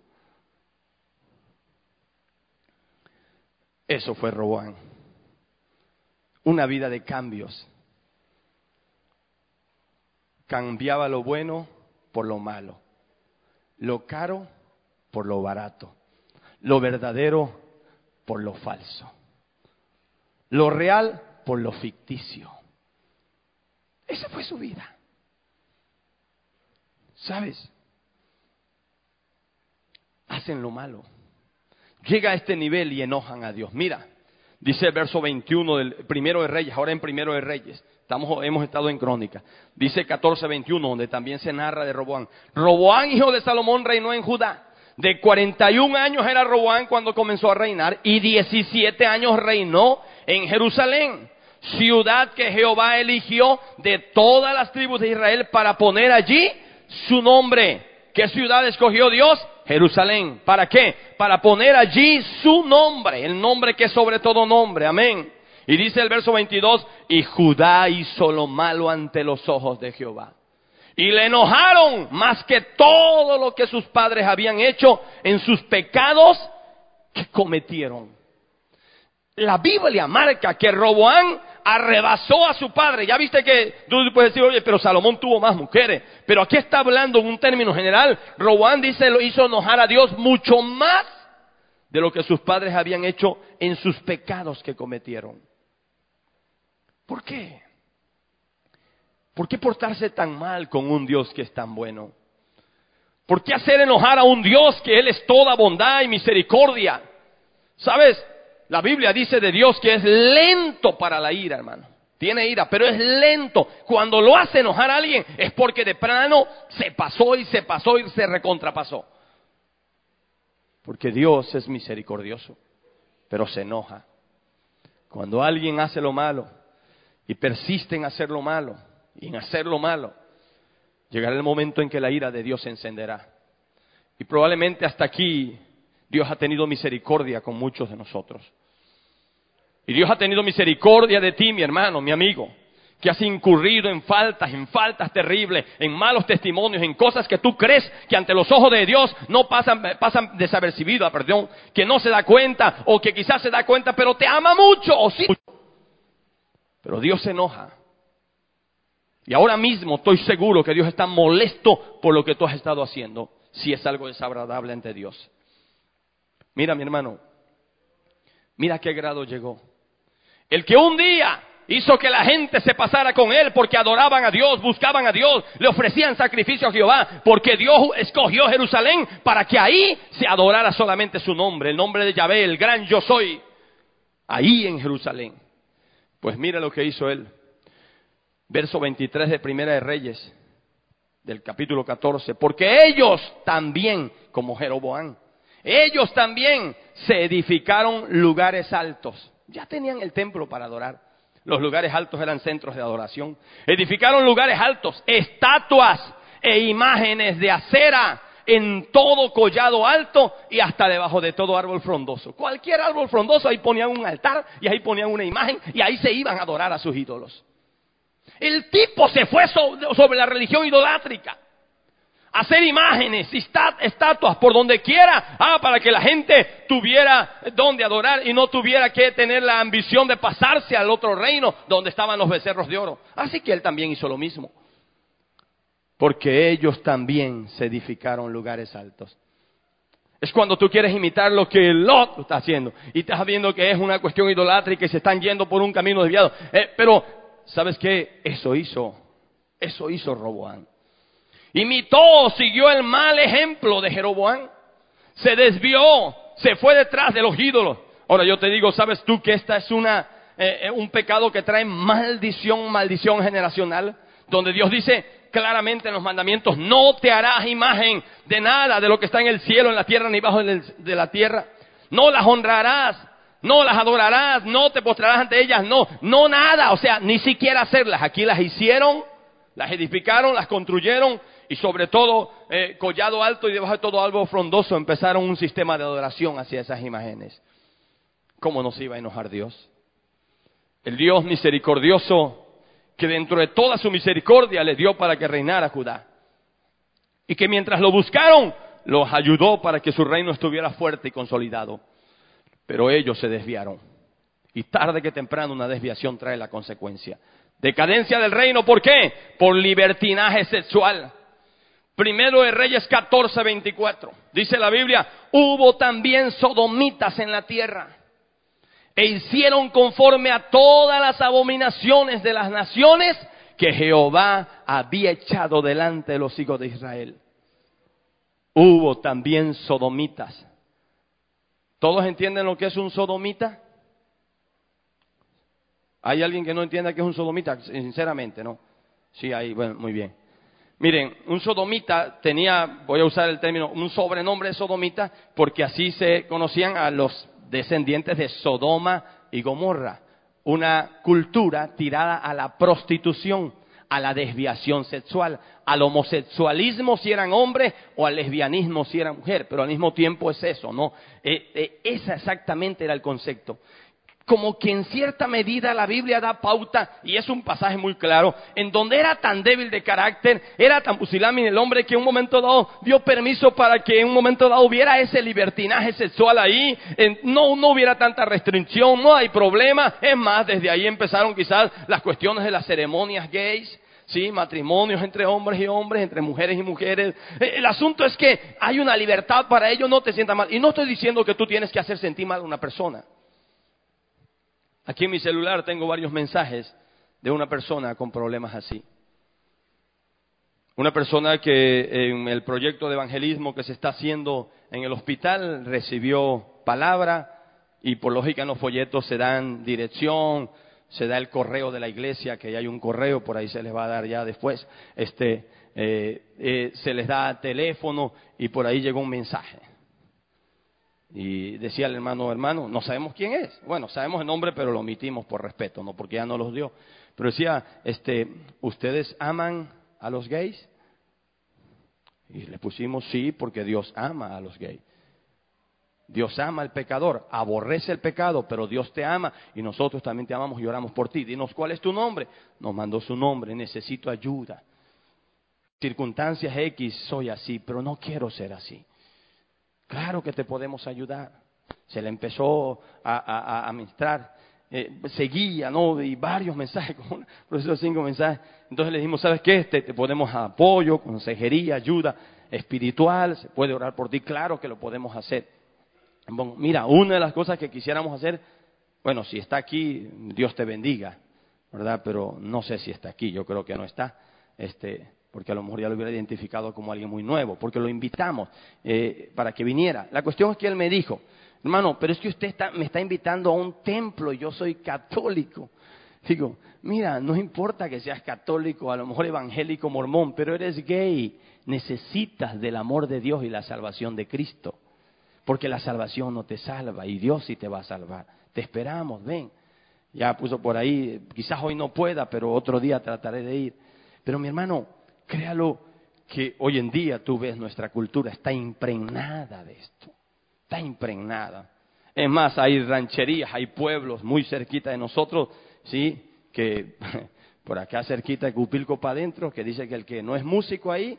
Eso fue Roboam. Una vida de cambios. Cambiaba lo bueno por lo malo, lo caro por lo barato, lo verdadero por lo falso, lo real por lo ficticio. Esa fue su vida. ¿Sabes? Hacen lo malo. Llega a este nivel y enojan a Dios. Mira, dice el verso veintiuno del Primero de Reyes, ahora en Primero de Reyes. Estamos, hemos estado en Crónica. Dice catorce veintiuno, donde también se narra de Roboam. Roboam, hijo de Salomón, reinó en Judá. De cuarenta y un años era Roboam cuando comenzó a reinar, y diecisiete años reinó en Jerusalén, ciudad que Jehová eligió de todas las tribus de Israel para poner allí su nombre. ¿Qué ciudad escogió Dios? Jerusalén. ¿Para qué? Para poner allí su nombre, el nombre que es sobre todo nombre. Amén. Y dice el verso veintidós, y Judá hizo lo malo ante los ojos de Jehová. Y le enojaron más que todo lo que sus padres habían hecho en sus pecados que cometieron. La Biblia marca que Roboam arrebasó a su padre. Ya viste que tú puedes decir, oye, pero Salomón tuvo más mujeres. Pero aquí está hablando en un término general. Roboam dice, lo hizo enojar a Dios mucho más de lo que sus padres habían hecho en sus pecados que cometieron. ¿Por qué? ¿Por qué portarse tan mal con un Dios que es tan bueno? ¿Por qué hacer enojar a un Dios que Él es toda bondad y misericordia? ¿Sabes? La Biblia dice de Dios que es lento para la ira, hermano. Tiene ira, pero es lento. Cuando lo hace enojar a alguien es porque de plano se pasó y se pasó y se recontrapasó. Porque Dios es misericordioso, pero se enoja. Cuando alguien hace lo malo y persiste en hacer lo malo y en hacer lo malo, llegará el momento en que la ira de Dios se encenderá. Y probablemente hasta aquí Dios ha tenido misericordia con muchos de nosotros. Y Dios ha tenido misericordia de ti, mi hermano, mi amigo, que has incurrido en faltas, en faltas terribles, en malos testimonios, en cosas que tú crees que ante los ojos de Dios no pasan, pasan desapercibidas, perdón, que no se da cuenta, o que quizás se da cuenta, pero te ama mucho, o sí. Pero Dios se enoja. Y ahora mismo estoy seguro que Dios está molesto por lo que tú has estado haciendo, si es algo desagradable ante Dios. Mira, mi hermano, mira a qué grado llegó. El que un día hizo que la gente se pasara con él porque adoraban a Dios, buscaban a Dios, le ofrecían sacrificio a Jehová, porque Dios escogió Jerusalén para que ahí se adorara solamente su nombre, el nombre de Yahvé, el gran yo soy, ahí en Jerusalén. Pues mira lo que hizo él. Verso veintitrés de Primera de Reyes, del capítulo catorce. Porque ellos también, como Jeroboam, ellos también se edificaron lugares altos. Ya tenían el templo para adorar. Los lugares altos eran centros de adoración. Edificaron lugares altos, estatuas e imágenes de acera en todo collado alto y hasta debajo de todo árbol frondoso. Cualquier árbol frondoso, ahí ponían un altar y ahí ponían una imagen y ahí se iban a adorar a sus ídolos. El tipo se fue sobre la religión idolátrica. Hacer imágenes y estatuas por donde quiera, ah, para que la gente tuviera donde adorar y no tuviera que tener la ambición de pasarse al otro reino donde estaban los becerros de oro. Así que él también hizo lo mismo. Porque ellos también se edificaron lugares altos. Es cuando tú quieres imitar lo que Lot está haciendo y estás viendo que es una cuestión idolátrica y se están yendo por un camino desviado. Eh, pero, ¿sabes qué? Eso hizo, eso hizo Roboam. Imitó, siguió el mal ejemplo de Jeroboam. Se desvió, se fue detrás de los ídolos. Ahora yo te digo, ¿sabes tú que esta es una eh, un pecado que trae maldición, maldición generacional? Donde Dios dice claramente en los mandamientos, no te harás imagen de nada de lo que está en el cielo, en la tierra, ni bajo de la tierra. No las honrarás, no las adorarás, no te postrarás ante ellas, no, no nada. O sea, ni siquiera hacerlas. Aquí las hicieron, las edificaron, las construyeron. Y sobre todo, eh, collado alto y debajo de todo árbol frondoso, empezaron un sistema de adoración hacia esas imágenes. ¿Cómo nos iba a enojar Dios? El Dios misericordioso, que dentro de toda su misericordia le dio para que reinara Judá. Y que mientras lo buscaron, los ayudó para que su reino estuviera fuerte y consolidado. Pero ellos se desviaron. Y tarde que temprano una desviación trae la consecuencia. Decadencia del reino, ¿por qué? Por libertinaje sexual. Primero de Reyes catorce, veinticuatro. Dice la Biblia, hubo también sodomitas en la tierra, e hicieron conforme a todas las abominaciones de las naciones que Jehová había echado delante de los hijos de Israel. Hubo también sodomitas. ¿Todos entienden lo que es un sodomita? ¿Hay alguien que no entienda qué es un sodomita? Sinceramente, ¿no? Sí, hay, bueno, muy bien. Miren, un sodomita tenía, voy a usar el término, un sobrenombre de sodomita, porque así se conocían a los descendientes de Sodoma y Gomorra. Una cultura tirada a la prostitución, a la desviación sexual, al homosexualismo si eran hombres o al lesbianismo si eran mujer, pero al mismo tiempo es eso, ¿no? Eh, eh, ese exactamente era el concepto. Como que en cierta medida la Biblia da pauta, y es un pasaje muy claro, en donde era tan débil de carácter, era tan pusilánime el hombre que en un momento dado dio permiso para que en un momento dado hubiera ese libertinaje sexual ahí, en, no, no hubiera tanta restricción, no hay problema. Es más, desde ahí empezaron quizás las cuestiones de las ceremonias gays, sí, matrimonios entre hombres y hombres, entre mujeres y mujeres. El asunto es que hay una libertad para ello, no te sientas mal. Y no estoy diciendo que tú tienes que hacer sentir mal a una persona. Aquí en mi celular tengo varios mensajes de una persona con problemas así. Una persona que en el proyecto de evangelismo que se está haciendo en el hospital recibió palabra y por lógica en los folletos se dan dirección, se da el correo de la iglesia, que ya hay un correo, por ahí se les va a dar ya después, este, eh, eh, se les da teléfono y por ahí llegó un mensaje. Y decía el hermano, hermano, no sabemos quién es. Bueno, sabemos el nombre, pero lo omitimos por respeto, no porque ya no los dio. Pero decía, este, ¿ustedes aman a los gays? Y le pusimos sí, porque Dios ama a los gays. Dios ama al pecador, aborrece el pecado, pero Dios te ama y nosotros también te amamos y oramos por ti. Dinos, ¿cuál es tu nombre? Nos mandó su nombre, necesito ayuda. Circunstancias X, soy así, pero no quiero ser así. Claro que te podemos ayudar. Se le empezó a, a, a administrar, eh, seguía, ¿no? Y varios mensajes, como un proceso de cinco mensajes. Entonces le dijimos, ¿sabes qué? Te, te podemos apoyo, consejería, ayuda espiritual, se puede orar por ti, claro que lo podemos hacer. Bueno, mira, una de las cosas que quisiéramos hacer, bueno, si está aquí, Dios te bendiga, ¿verdad? Pero no sé si está aquí, yo creo que no está, este, porque a lo mejor ya lo hubiera identificado como alguien muy nuevo, porque lo invitamos eh, para que viniera. La cuestión es que él me dijo, hermano, pero es que usted está, me está invitando a un templo y yo soy católico. Digo, mira, no importa que seas católico, a lo mejor evangélico, mormón, pero eres gay, necesitas del amor de Dios y la salvación de Cristo. Porque la salvación no te salva y Dios sí te va a salvar. Te esperamos, ven. Ya puso por ahí, quizás hoy no pueda, pero otro día trataré de ir. Pero mi hermano, créalo que hoy en día tú ves nuestra cultura está impregnada de esto. Está impregnada. Es más, hay rancherías, hay pueblos muy cerquita de nosotros, sí, que por acá cerquita de Cupilco para adentro, que dice que el que no es músico ahí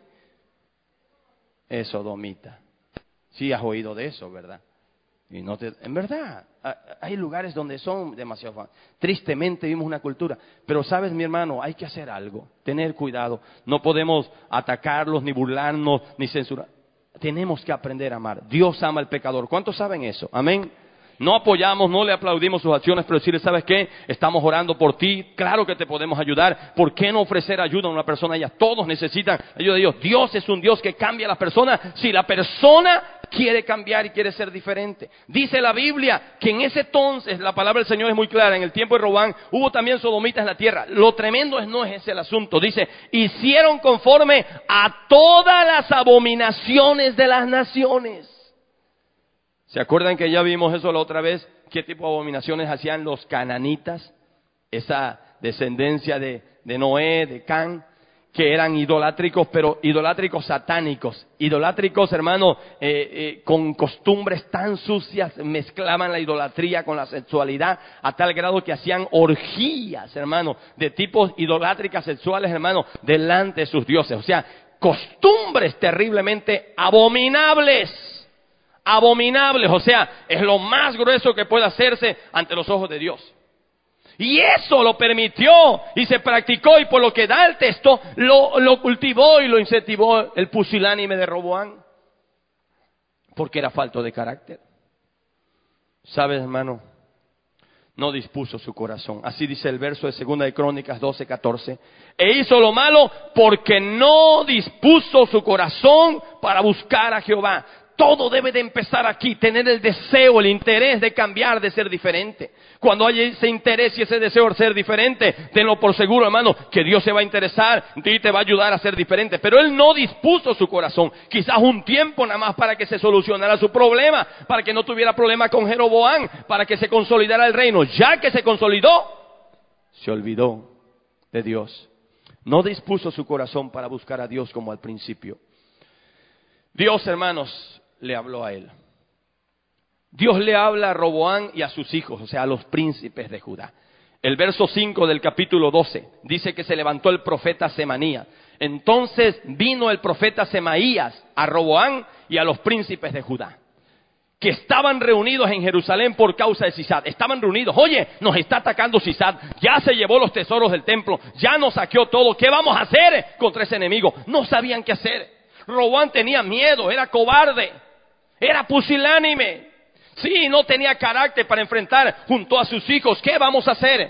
es sodomita. Sí has oído de eso, ¿verdad? Y no te, en verdad, hay lugares donde son demasiado fan. Tristemente vimos una cultura. Pero sabes, mi hermano, hay que hacer algo. Tener cuidado. No podemos atacarlos, ni burlarnos, ni censurar. Tenemos que aprender a amar. Dios ama al pecador. ¿Cuántos saben eso? Amén. No apoyamos, no le aplaudimos sus acciones, pero decirle, ¿sabes qué? Estamos orando por ti, claro que te podemos ayudar. ¿Por qué no ofrecer ayuda a una persona? Ellas todos necesitan ayuda de Dios. Dios es un Dios que cambia a las personas si la persona quiere cambiar y quiere ser diferente. Dice la Biblia que en ese entonces, la palabra del Señor es muy clara, en el tiempo de Roboam hubo también sodomitas en la tierra. Lo tremendo es, no es ese el asunto. Dice, hicieron conforme a todas las abominaciones de las naciones. ¿Se acuerdan que ya vimos eso la otra vez? ¿Qué tipo de abominaciones hacían los cananitas? Esa descendencia de, de Noé, de Can, que eran idolátricos, pero idolátricos satánicos. Idolátricos, hermano, eh, eh, con costumbres tan sucias, mezclaban la idolatría con la sexualidad, a tal grado que hacían orgías, hermano, de tipos idolátricas sexuales, hermano, delante de sus dioses. O sea, costumbres terriblemente abominables. Abominables, o sea, es lo más grueso que puede hacerse ante los ojos de Dios. Y eso lo permitió y se practicó, y por lo que da el texto, lo, lo cultivó y lo incentivó el pusilánime de Roboam, porque era falto de carácter. ¿Sabes, hermano? No dispuso su corazón. Así dice el verso de Segunda de Crónicas doce, catorce. E hizo lo malo porque no dispuso su corazón para buscar a Jehová. Todo debe de empezar aquí, tener el deseo, el interés de cambiar, de ser diferente. Cuando hay ese interés y ese deseo de ser diferente, tenlo por seguro, hermano, que Dios se va a interesar y te va a ayudar a ser diferente. Pero Él no dispuso su corazón, quizás un tiempo nada más para que se solucionara su problema, para que no tuviera problema con Jeroboam, para que se consolidara el reino. Ya que se consolidó, se olvidó de Dios. No dispuso su corazón para buscar a Dios como al principio. Dios, hermanos, le habló a él. Dios le habla a Roboam y a sus hijos, o sea, a los príncipes de Judá. El verso cinco del capítulo doce dice que se levantó el profeta Semaías. Entonces vino el profeta Semaías a Roboam y a los príncipes de Judá, que estaban reunidos en Jerusalén por causa de Sisad. Estaban reunidos. Oye, nos está atacando Sisad. Ya se llevó los tesoros del templo. Ya nos saqueó todo. ¿Qué vamos a hacer contra ese enemigo? No sabían qué hacer. Roboam tenía miedo, era cobarde, era pusilánime. Sí, no tenía carácter para enfrentar junto a sus hijos. ¿Qué vamos a hacer?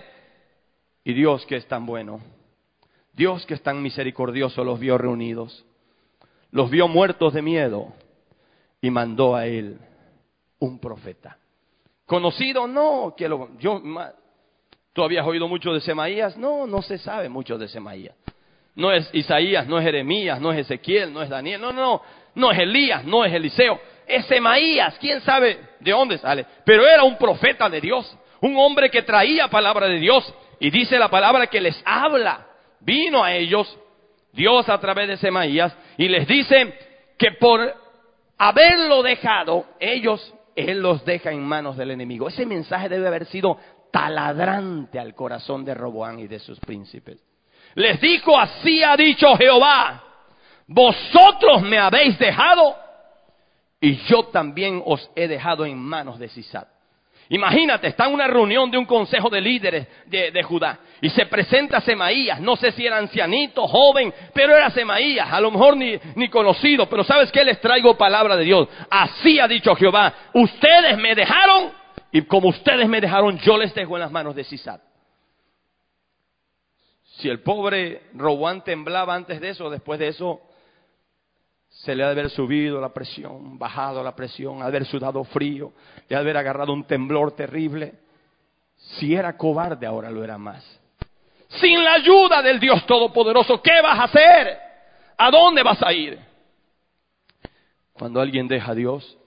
Y Dios, que es tan bueno, Dios, que es tan misericordioso, los vio reunidos, los vio muertos de miedo y mandó a él un profeta. ¿Conocido? No, que lo, yo, ¿tú habías oído mucho de Semaías? No, no se sabe mucho de Semaías. No es Isaías, no es Jeremías, no es Ezequiel, no es Daniel, no, no, no, no es Elías, no es Eliseo, es Semaías, quién sabe de dónde sale, pero era un profeta de Dios, un hombre que traía palabra de Dios, y dice la palabra que les habla, vino a ellos, Dios a través de Semaías, y les dice que por haberlo dejado, ellos Él los deja en manos del enemigo. Ese mensaje debe haber sido taladrante al corazón de Roboam y de sus príncipes. Les dijo: así ha dicho Jehová, vosotros me habéis dejado y yo también os he dejado en manos de Sisac. Imagínate, está en una reunión de un consejo de líderes de, de Judá y se presenta Semaías. No sé si era ancianito, joven, pero era Semaías, a lo mejor ni, ni conocido. Pero ¿sabes qué? Les traigo palabra de Dios. Así ha dicho Jehová, ustedes me dejaron y como ustedes me dejaron, yo les dejo en las manos de Sisac. Si el pobre Roboam temblaba antes de eso, después de eso, se le ha de haber subido la presión, bajado la presión, haber sudado frío, le ha de haber agarrado un temblor terrible. Si era cobarde, ahora lo era más. Sin la ayuda del Dios Todopoderoso, ¿qué vas a hacer? ¿A dónde vas a ir? Cuando alguien deja a Dios,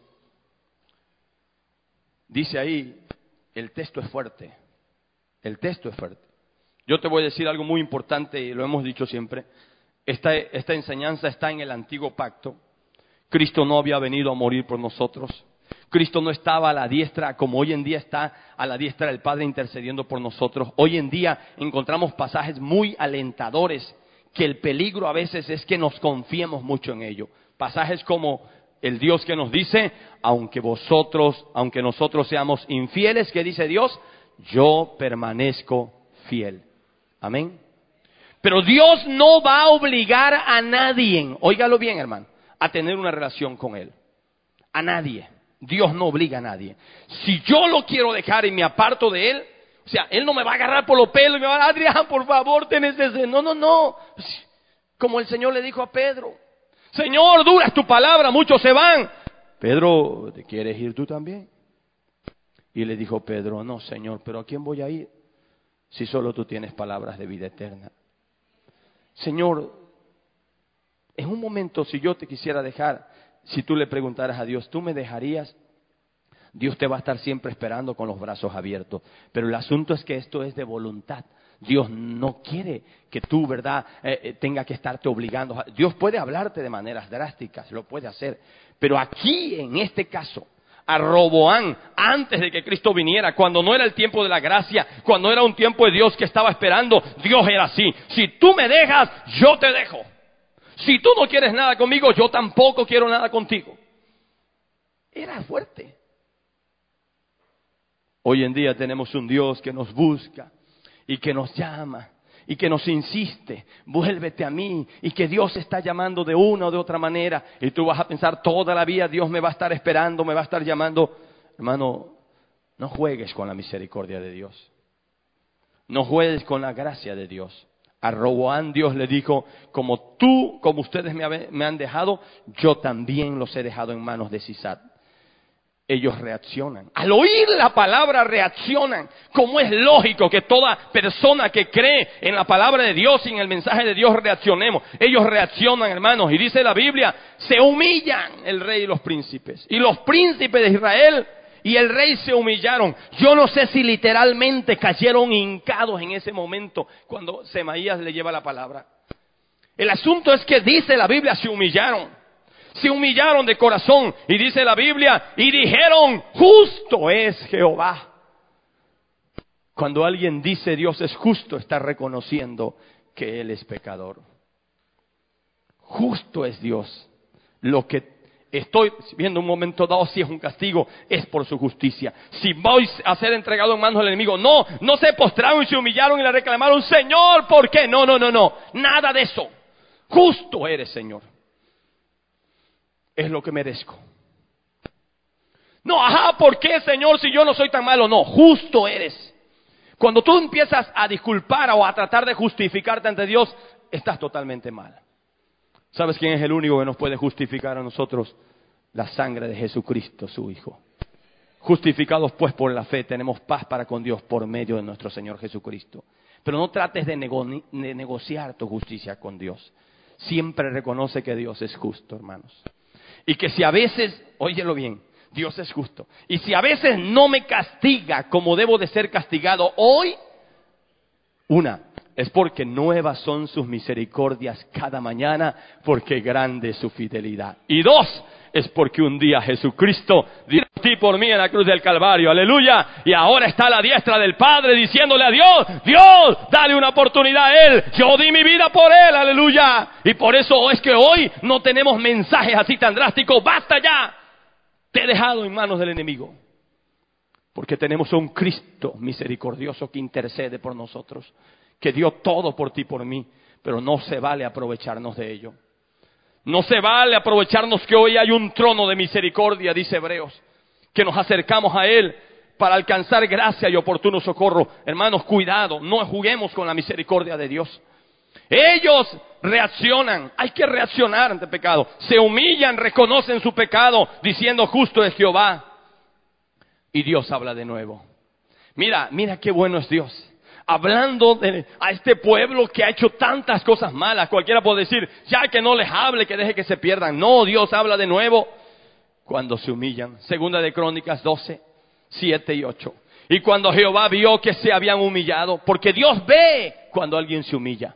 dice ahí, el texto es fuerte, el texto es fuerte. Yo te voy a decir algo muy importante y lo hemos dicho siempre. Esta, esta enseñanza está en el antiguo pacto. Cristo no había venido a morir por nosotros. Cristo no estaba a la diestra como hoy en día está a la diestra del Padre intercediendo por nosotros. Hoy en día encontramos pasajes muy alentadores que el peligro a veces es que nos confiemos mucho en ello. Pasajes como el Dios que nos dice, aunque vosotros, aunque nosotros seamos infieles, ¿qué dice Dios? Yo permanezco fiel. Amén. Pero Dios no va a obligar a nadie, óigalo bien hermano, a tener una relación con Él. A nadie. Dios no obliga a nadie. Si yo lo quiero dejar y me aparto de Él, o sea, Él no me va a agarrar por los pelos y me va a decir, Adrián, por favor, ten ese... No, no, no. Como el Señor le dijo a Pedro, Señor, dura es tu palabra, muchos se van. Pedro, ¿te quieres ir tú también? Y le dijo Pedro, no, Señor, pero ¿a quién voy a ir? Si solo tú tienes palabras de vida eterna. Señor, en un momento si yo te quisiera dejar, si tú le preguntaras a Dios, ¿tú me dejarías? Dios te va a estar siempre esperando con los brazos abiertos. Pero el asunto es que esto es de voluntad. Dios no quiere que tú, ¿verdad?, eh, tenga que estarte obligando. Dios puede hablarte de maneras drásticas, lo puede hacer. Pero aquí, en este caso, a Roboam, antes de que Cristo viniera, cuando no era el tiempo de la gracia, cuando era un tiempo de Dios que estaba esperando, Dios era así. Si tú me dejas, yo te dejo. Si tú no quieres nada conmigo, yo tampoco quiero nada contigo. Era fuerte. Hoy en día tenemos un Dios que nos busca y que nos llama y que nos insiste, vuélvete a mí, y que Dios está llamando de una o de otra manera, y tú vas a pensar toda la vida Dios me va a estar esperando, me va a estar llamando. Hermano, no juegues con la misericordia de Dios, no juegues con la gracia de Dios. A Roboam Dios le dijo, como tú, como ustedes me, habe, me han dejado, yo también los he dejado en manos de Sisac. Ellos reaccionan. Al oír la palabra reaccionan. Como es lógico que toda persona que cree en la palabra de Dios y en el mensaje de Dios reaccionemos. Ellos reaccionan, hermanos. Y dice la Biblia, se humillan el rey y los príncipes. Y los príncipes de Israel y el rey se humillaron. Yo no sé si literalmente cayeron hincados en ese momento cuando Semaías le lleva la palabra. El asunto es que dice la Biblia, se humillaron. Se humillaron de corazón, y dice la Biblia, y dijeron, justo es Jehová. Cuando alguien dice Dios es justo, está reconociendo que Él es pecador. Justo es Dios. Lo que estoy viendo un momento dado, si es un castigo, es por su justicia. Si voy a ser entregado en manos del enemigo, no, no se postraron y se humillaron y le reclamaron, Señor, ¿por qué? No, no, no, no, nada de eso. Justo eres, Señor. Es lo que merezco. No, ajá, ¿por qué, Señor, si yo no soy tan malo? No, justo eres. Cuando tú empiezas a disculpar o a tratar de justificarte ante Dios, estás totalmente mal. ¿Sabes quién es el único que nos puede justificar a nosotros? La sangre de Jesucristo, su Hijo. Justificados pues por la fe, tenemos paz para con Dios por medio de nuestro Señor Jesucristo. Pero no trates de, nego- de negociar tu justicia con Dios. Siempre reconoce que Dios es justo, hermanos. Y que si a veces, óyelo bien, Dios es justo. Y si a veces no me castiga como debo de ser castigado hoy, una, es porque nuevas son sus misericordias cada mañana, porque grande es su fidelidad. Y dos, es porque un día Jesucristo dio por ti por mí en la cruz del Calvario, aleluya, y ahora está a la diestra del Padre diciéndole a Dios, Dios, dale una oportunidad a Él, yo di mi vida por Él, aleluya, y por eso es que hoy no tenemos mensajes así tan drásticos, basta ya, te he dejado en manos del enemigo, porque tenemos un Cristo misericordioso que intercede por nosotros, que dio todo por ti por mí, pero no se vale aprovecharnos de ello. No se vale aprovecharnos que hoy hay un trono de misericordia, dice Hebreos, que nos acercamos a Él para alcanzar gracia y oportuno socorro. Hermanos, cuidado, no juguemos con la misericordia de Dios. Ellos reaccionan, hay que reaccionar ante el pecado. Se humillan, reconocen su pecado, diciendo justo es Jehová. Y Dios habla de nuevo. Mira, mira qué bueno es Dios. Hablando de, a este pueblo que ha hecho tantas cosas malas. Cualquiera puede decir, ya que no les hable, que deje que se pierdan. No, Dios habla de nuevo cuando se humillan. Segunda de Crónicas doce, siete y ocho. Y cuando Jehová vio que se habían humillado, porque Dios ve cuando alguien se humilla.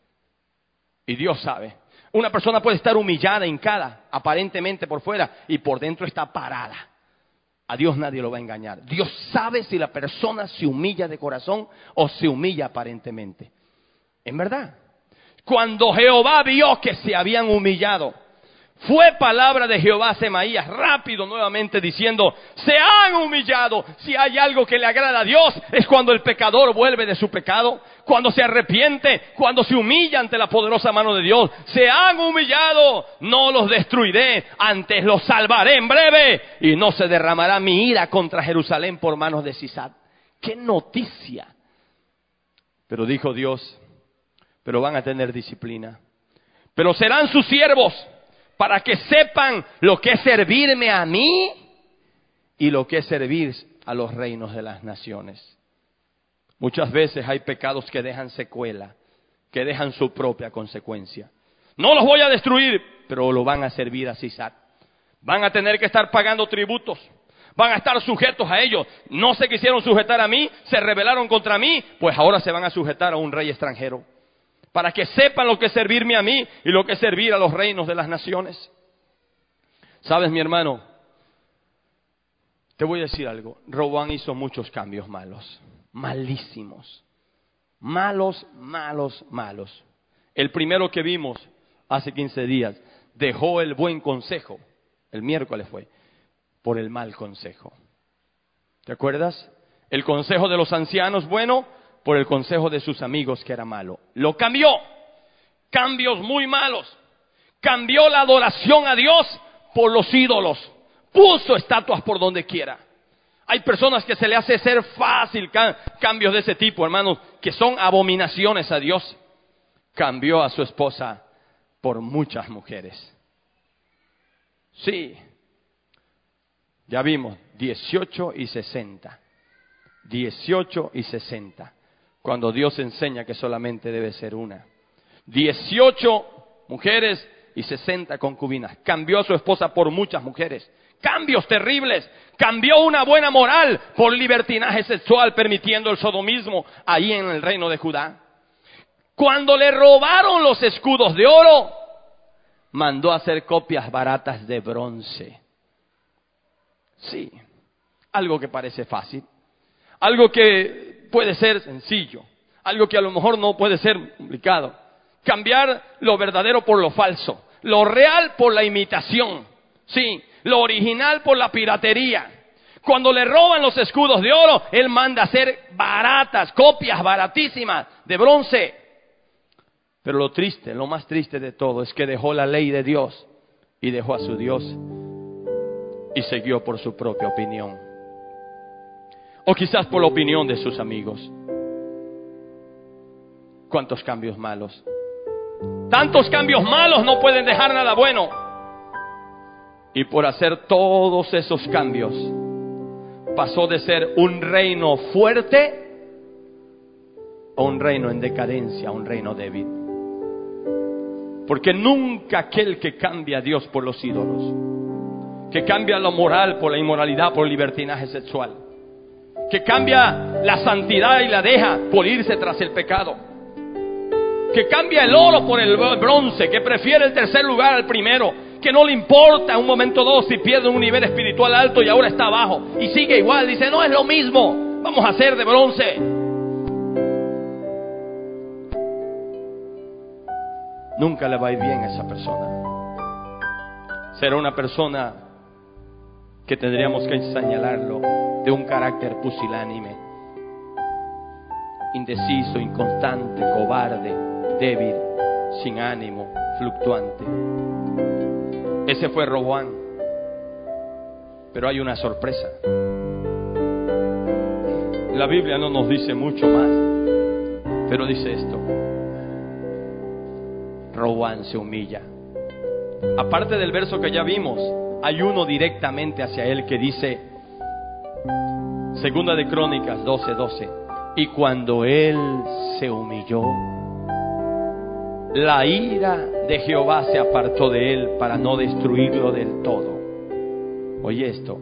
Y Dios sabe. Una persona puede estar humillada, hincada, aparentemente por fuera, y por dentro está parada. A Dios nadie lo va a engañar. Dios sabe si la persona se humilla de corazón o se humilla aparentemente. En verdad. Cuando Jehová vio que se habían humillado, fue palabra de Jehová a Semaías, rápido nuevamente diciendo, se han humillado. Si hay algo que le agrada a Dios, es cuando el pecador vuelve de su pecado, cuando se arrepiente, cuando se humilla ante la poderosa mano de Dios. Se han humillado, no los destruiré, antes los salvaré en breve, y no se derramará mi ira contra Jerusalén por manos de Sisad. ¡Qué noticia! Pero dijo Dios, pero van a tener disciplina, pero serán sus siervos, para que sepan lo que es servirme a mí y lo que es servir a los reinos de las naciones. Muchas veces hay pecados que dejan secuela, que dejan su propia consecuencia. No los voy a destruir, pero lo van a servir a Sisad. Van a tener que estar pagando tributos, van a estar sujetos a ellos. No se quisieron sujetar a mí, se rebelaron contra mí, pues ahora se van a sujetar a un rey extranjero. Para que sepan lo que es servirme a mí y lo que es servir a los reinos de las naciones. ¿Sabes, mi hermano? Te voy a decir algo. Roboam hizo muchos cambios malos. Malísimos. Malos, malos, malos. El primero que vimos hace quince días, dejó el buen consejo. El miércoles fue. Por el mal consejo. ¿Te acuerdas? El consejo de los ancianos, bueno, por el consejo de sus amigos que era malo. Lo cambió. Cambios muy malos. Cambió la adoración a Dios por los ídolos. Puso estatuas por donde quiera. Hay personas que se le hace ser fácil cambios de ese tipo, hermanos, que son abominaciones a Dios. Cambió a su esposa por muchas mujeres. Sí. Ya vimos, dieciocho y sesenta. dieciocho y sesenta. Cuando Dios enseña que solamente debe ser una. dieciocho mujeres y sesenta concubinas. Cambió a su esposa por muchas mujeres. Cambios terribles. Cambió una buena moral por libertinaje sexual, permitiendo el sodomismo ahí en el reino de Judá. Cuando le robaron los escudos de oro, mandó a hacer copias baratas de bronce. Sí, algo que parece fácil. Algo que puede ser sencillo, algo que a lo mejor no puede ser complicado. Cambiar lo verdadero por lo falso, lo real por la imitación, sí, lo original por la piratería. Cuando le roban los escudos de oro, él manda hacer baratas, copias baratísimas de bronce. Pero lo triste, lo más triste de todo es que dejó la ley de Dios y dejó a su Dios y siguió por su propia opinión. O quizás por la opinión de sus amigos. ¿Cuántos cambios malos? Tantos cambios malos no pueden dejar nada bueno. Y por hacer todos esos cambios, pasó de ser un reino fuerte a un reino en decadencia, a un reino débil. Porque nunca aquel que cambia a Dios por los ídolos, que cambia lo moral por la inmoralidad, por el libertinaje sexual, que cambia la santidad y la deja por irse tras el pecado, que cambia el oro por el bronce, que prefiere el tercer lugar al primero, que no le importa un momento o dos si pierde un nivel espiritual alto y ahora está abajo y sigue igual. Dice, no es lo mismo, vamos a ser de bronce. Nunca le va a ir bien a esa persona. Será una persona que tendríamos que señalarlo de un carácter pusilánime, indeciso, inconstante, cobarde, débil, sin ánimo, fluctuante. Ese fue Roboam. Pero hay una sorpresa. La Biblia no nos dice mucho más, pero dice esto: Roboam se humilla. Aparte del verso que ya vimos, hay uno directamente hacia él que dice, Segunda de Crónicas doce doce, y cuando él se humilló, la ira de Jehová se apartó de él para no destruirlo del todo. Oye esto.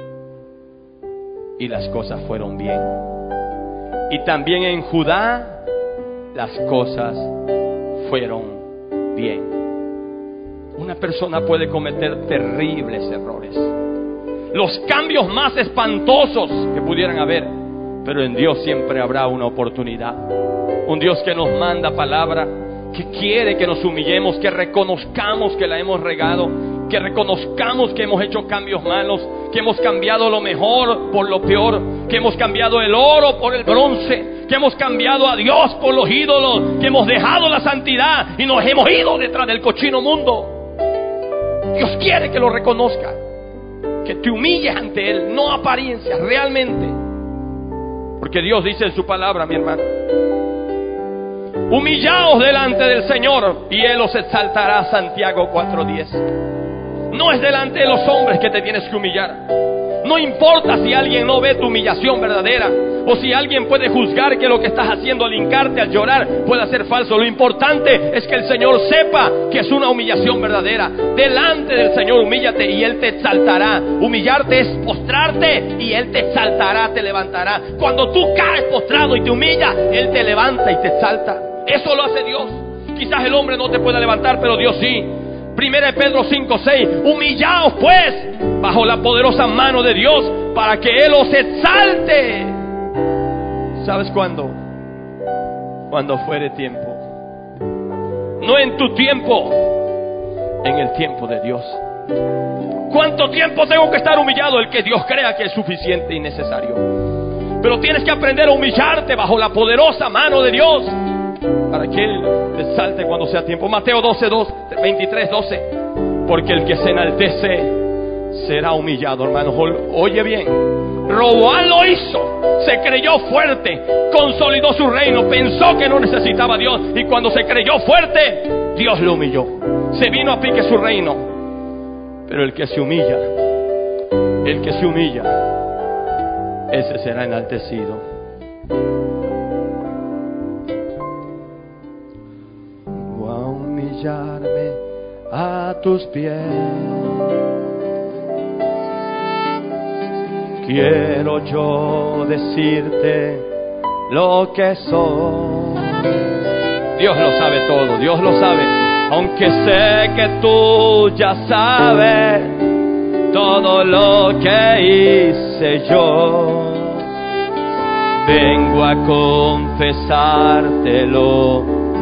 Y las cosas fueron bien. Y también en Judá las cosas fueron bien. Una persona puede cometer terribles errores, los cambios más espantosos que pudieran haber, pero en Dios siempre habrá una oportunidad. Un Dios que nos manda palabra, que quiere que nos humillemos, que reconozcamos que la hemos regado, que reconozcamos que hemos hecho cambios malos, que hemos cambiado lo mejor por lo peor, que hemos cambiado el oro por el bronce, que hemos cambiado a Dios por los ídolos, que hemos dejado la santidad y nos hemos ido detrás del cochino mundo. Dios quiere que lo reconozca, que te humilles ante Él, no apariencias, realmente. Porque Dios dice en su palabra, mi hermano, humillaos delante del Señor y Él os exaltará. Santiago cuatro diez. No es delante de los hombres que te tienes que humillar. No importa si alguien no ve tu humillación verdadera, o si alguien puede juzgar que lo que estás haciendo al hincarte, al llorar, pueda ser falso. Lo importante es que el Señor sepa que es una humillación verdadera. Delante del Señor humíllate y Él te exaltará. Humillarte es postrarte y Él te exaltará, te levantará. Cuando tú caes postrado y te humillas, Él te levanta y te exalta. Eso lo hace Dios. Quizás el hombre no te pueda levantar, pero Dios sí. Primera de Pedro cinco seis. Humillaos pues bajo la poderosa mano de Dios para que Él os exalte. ¿Sabes cuándo? Cuando fuere tiempo. No en tu tiempo, en el tiempo de Dios. ¿Cuánto tiempo tengo que estar humillado? El que Dios crea que es suficiente y necesario. Pero tienes que aprender a humillarte bajo la poderosa mano de Dios para que Él te exalte cuando sea tiempo. Mateo doce dos, veintitrés doce. Porque el que se enaltece será humillado, hermanos. Oye bien, Roboam lo hizo, se creyó fuerte, consolidó su reino, pensó que no necesitaba a Dios, y cuando se creyó fuerte, Dios lo humilló. Se vino a pique su reino. Pero el que se humilla, el que se humilla, ese será enaltecido. Voy a humillarme a tus pies. Quiero yo decirte lo que soy. Dios lo sabe todo, Dios lo sabe. Aunque sé que tú ya sabes todo lo que hice yo, vengo a confesártelo,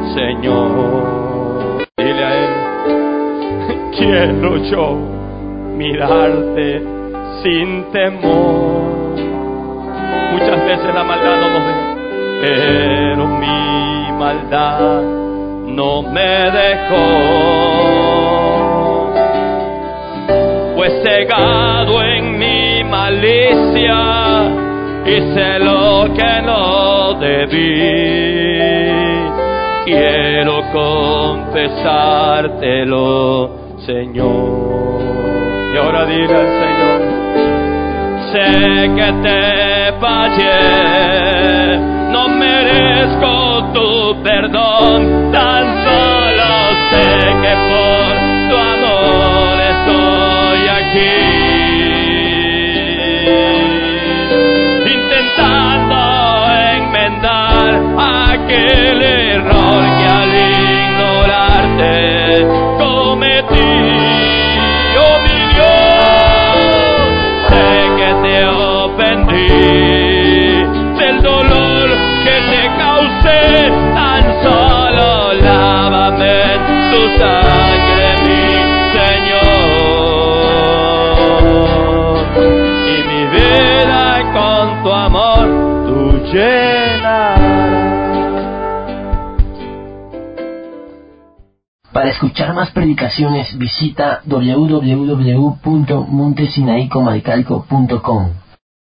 Señor. Dile a Él, quiero yo mirarte sin temor. Muchas veces la maldad no nos deja, pero mi maldad no me dejó, pues cegado en mi malicia hice lo que no debí. Quiero confesártelo, Señor. Y ahora dile al Señor, sé que te fallé, no merezco tu perdón, tan solo sé que por tu amor estoy aquí, intentando enmendar aquel error que al ignorarte cometí. Señor, tú llenarás. Para escuchar más predicaciones visita doble u doble u doble u punto monte sinai comarcalco punto com.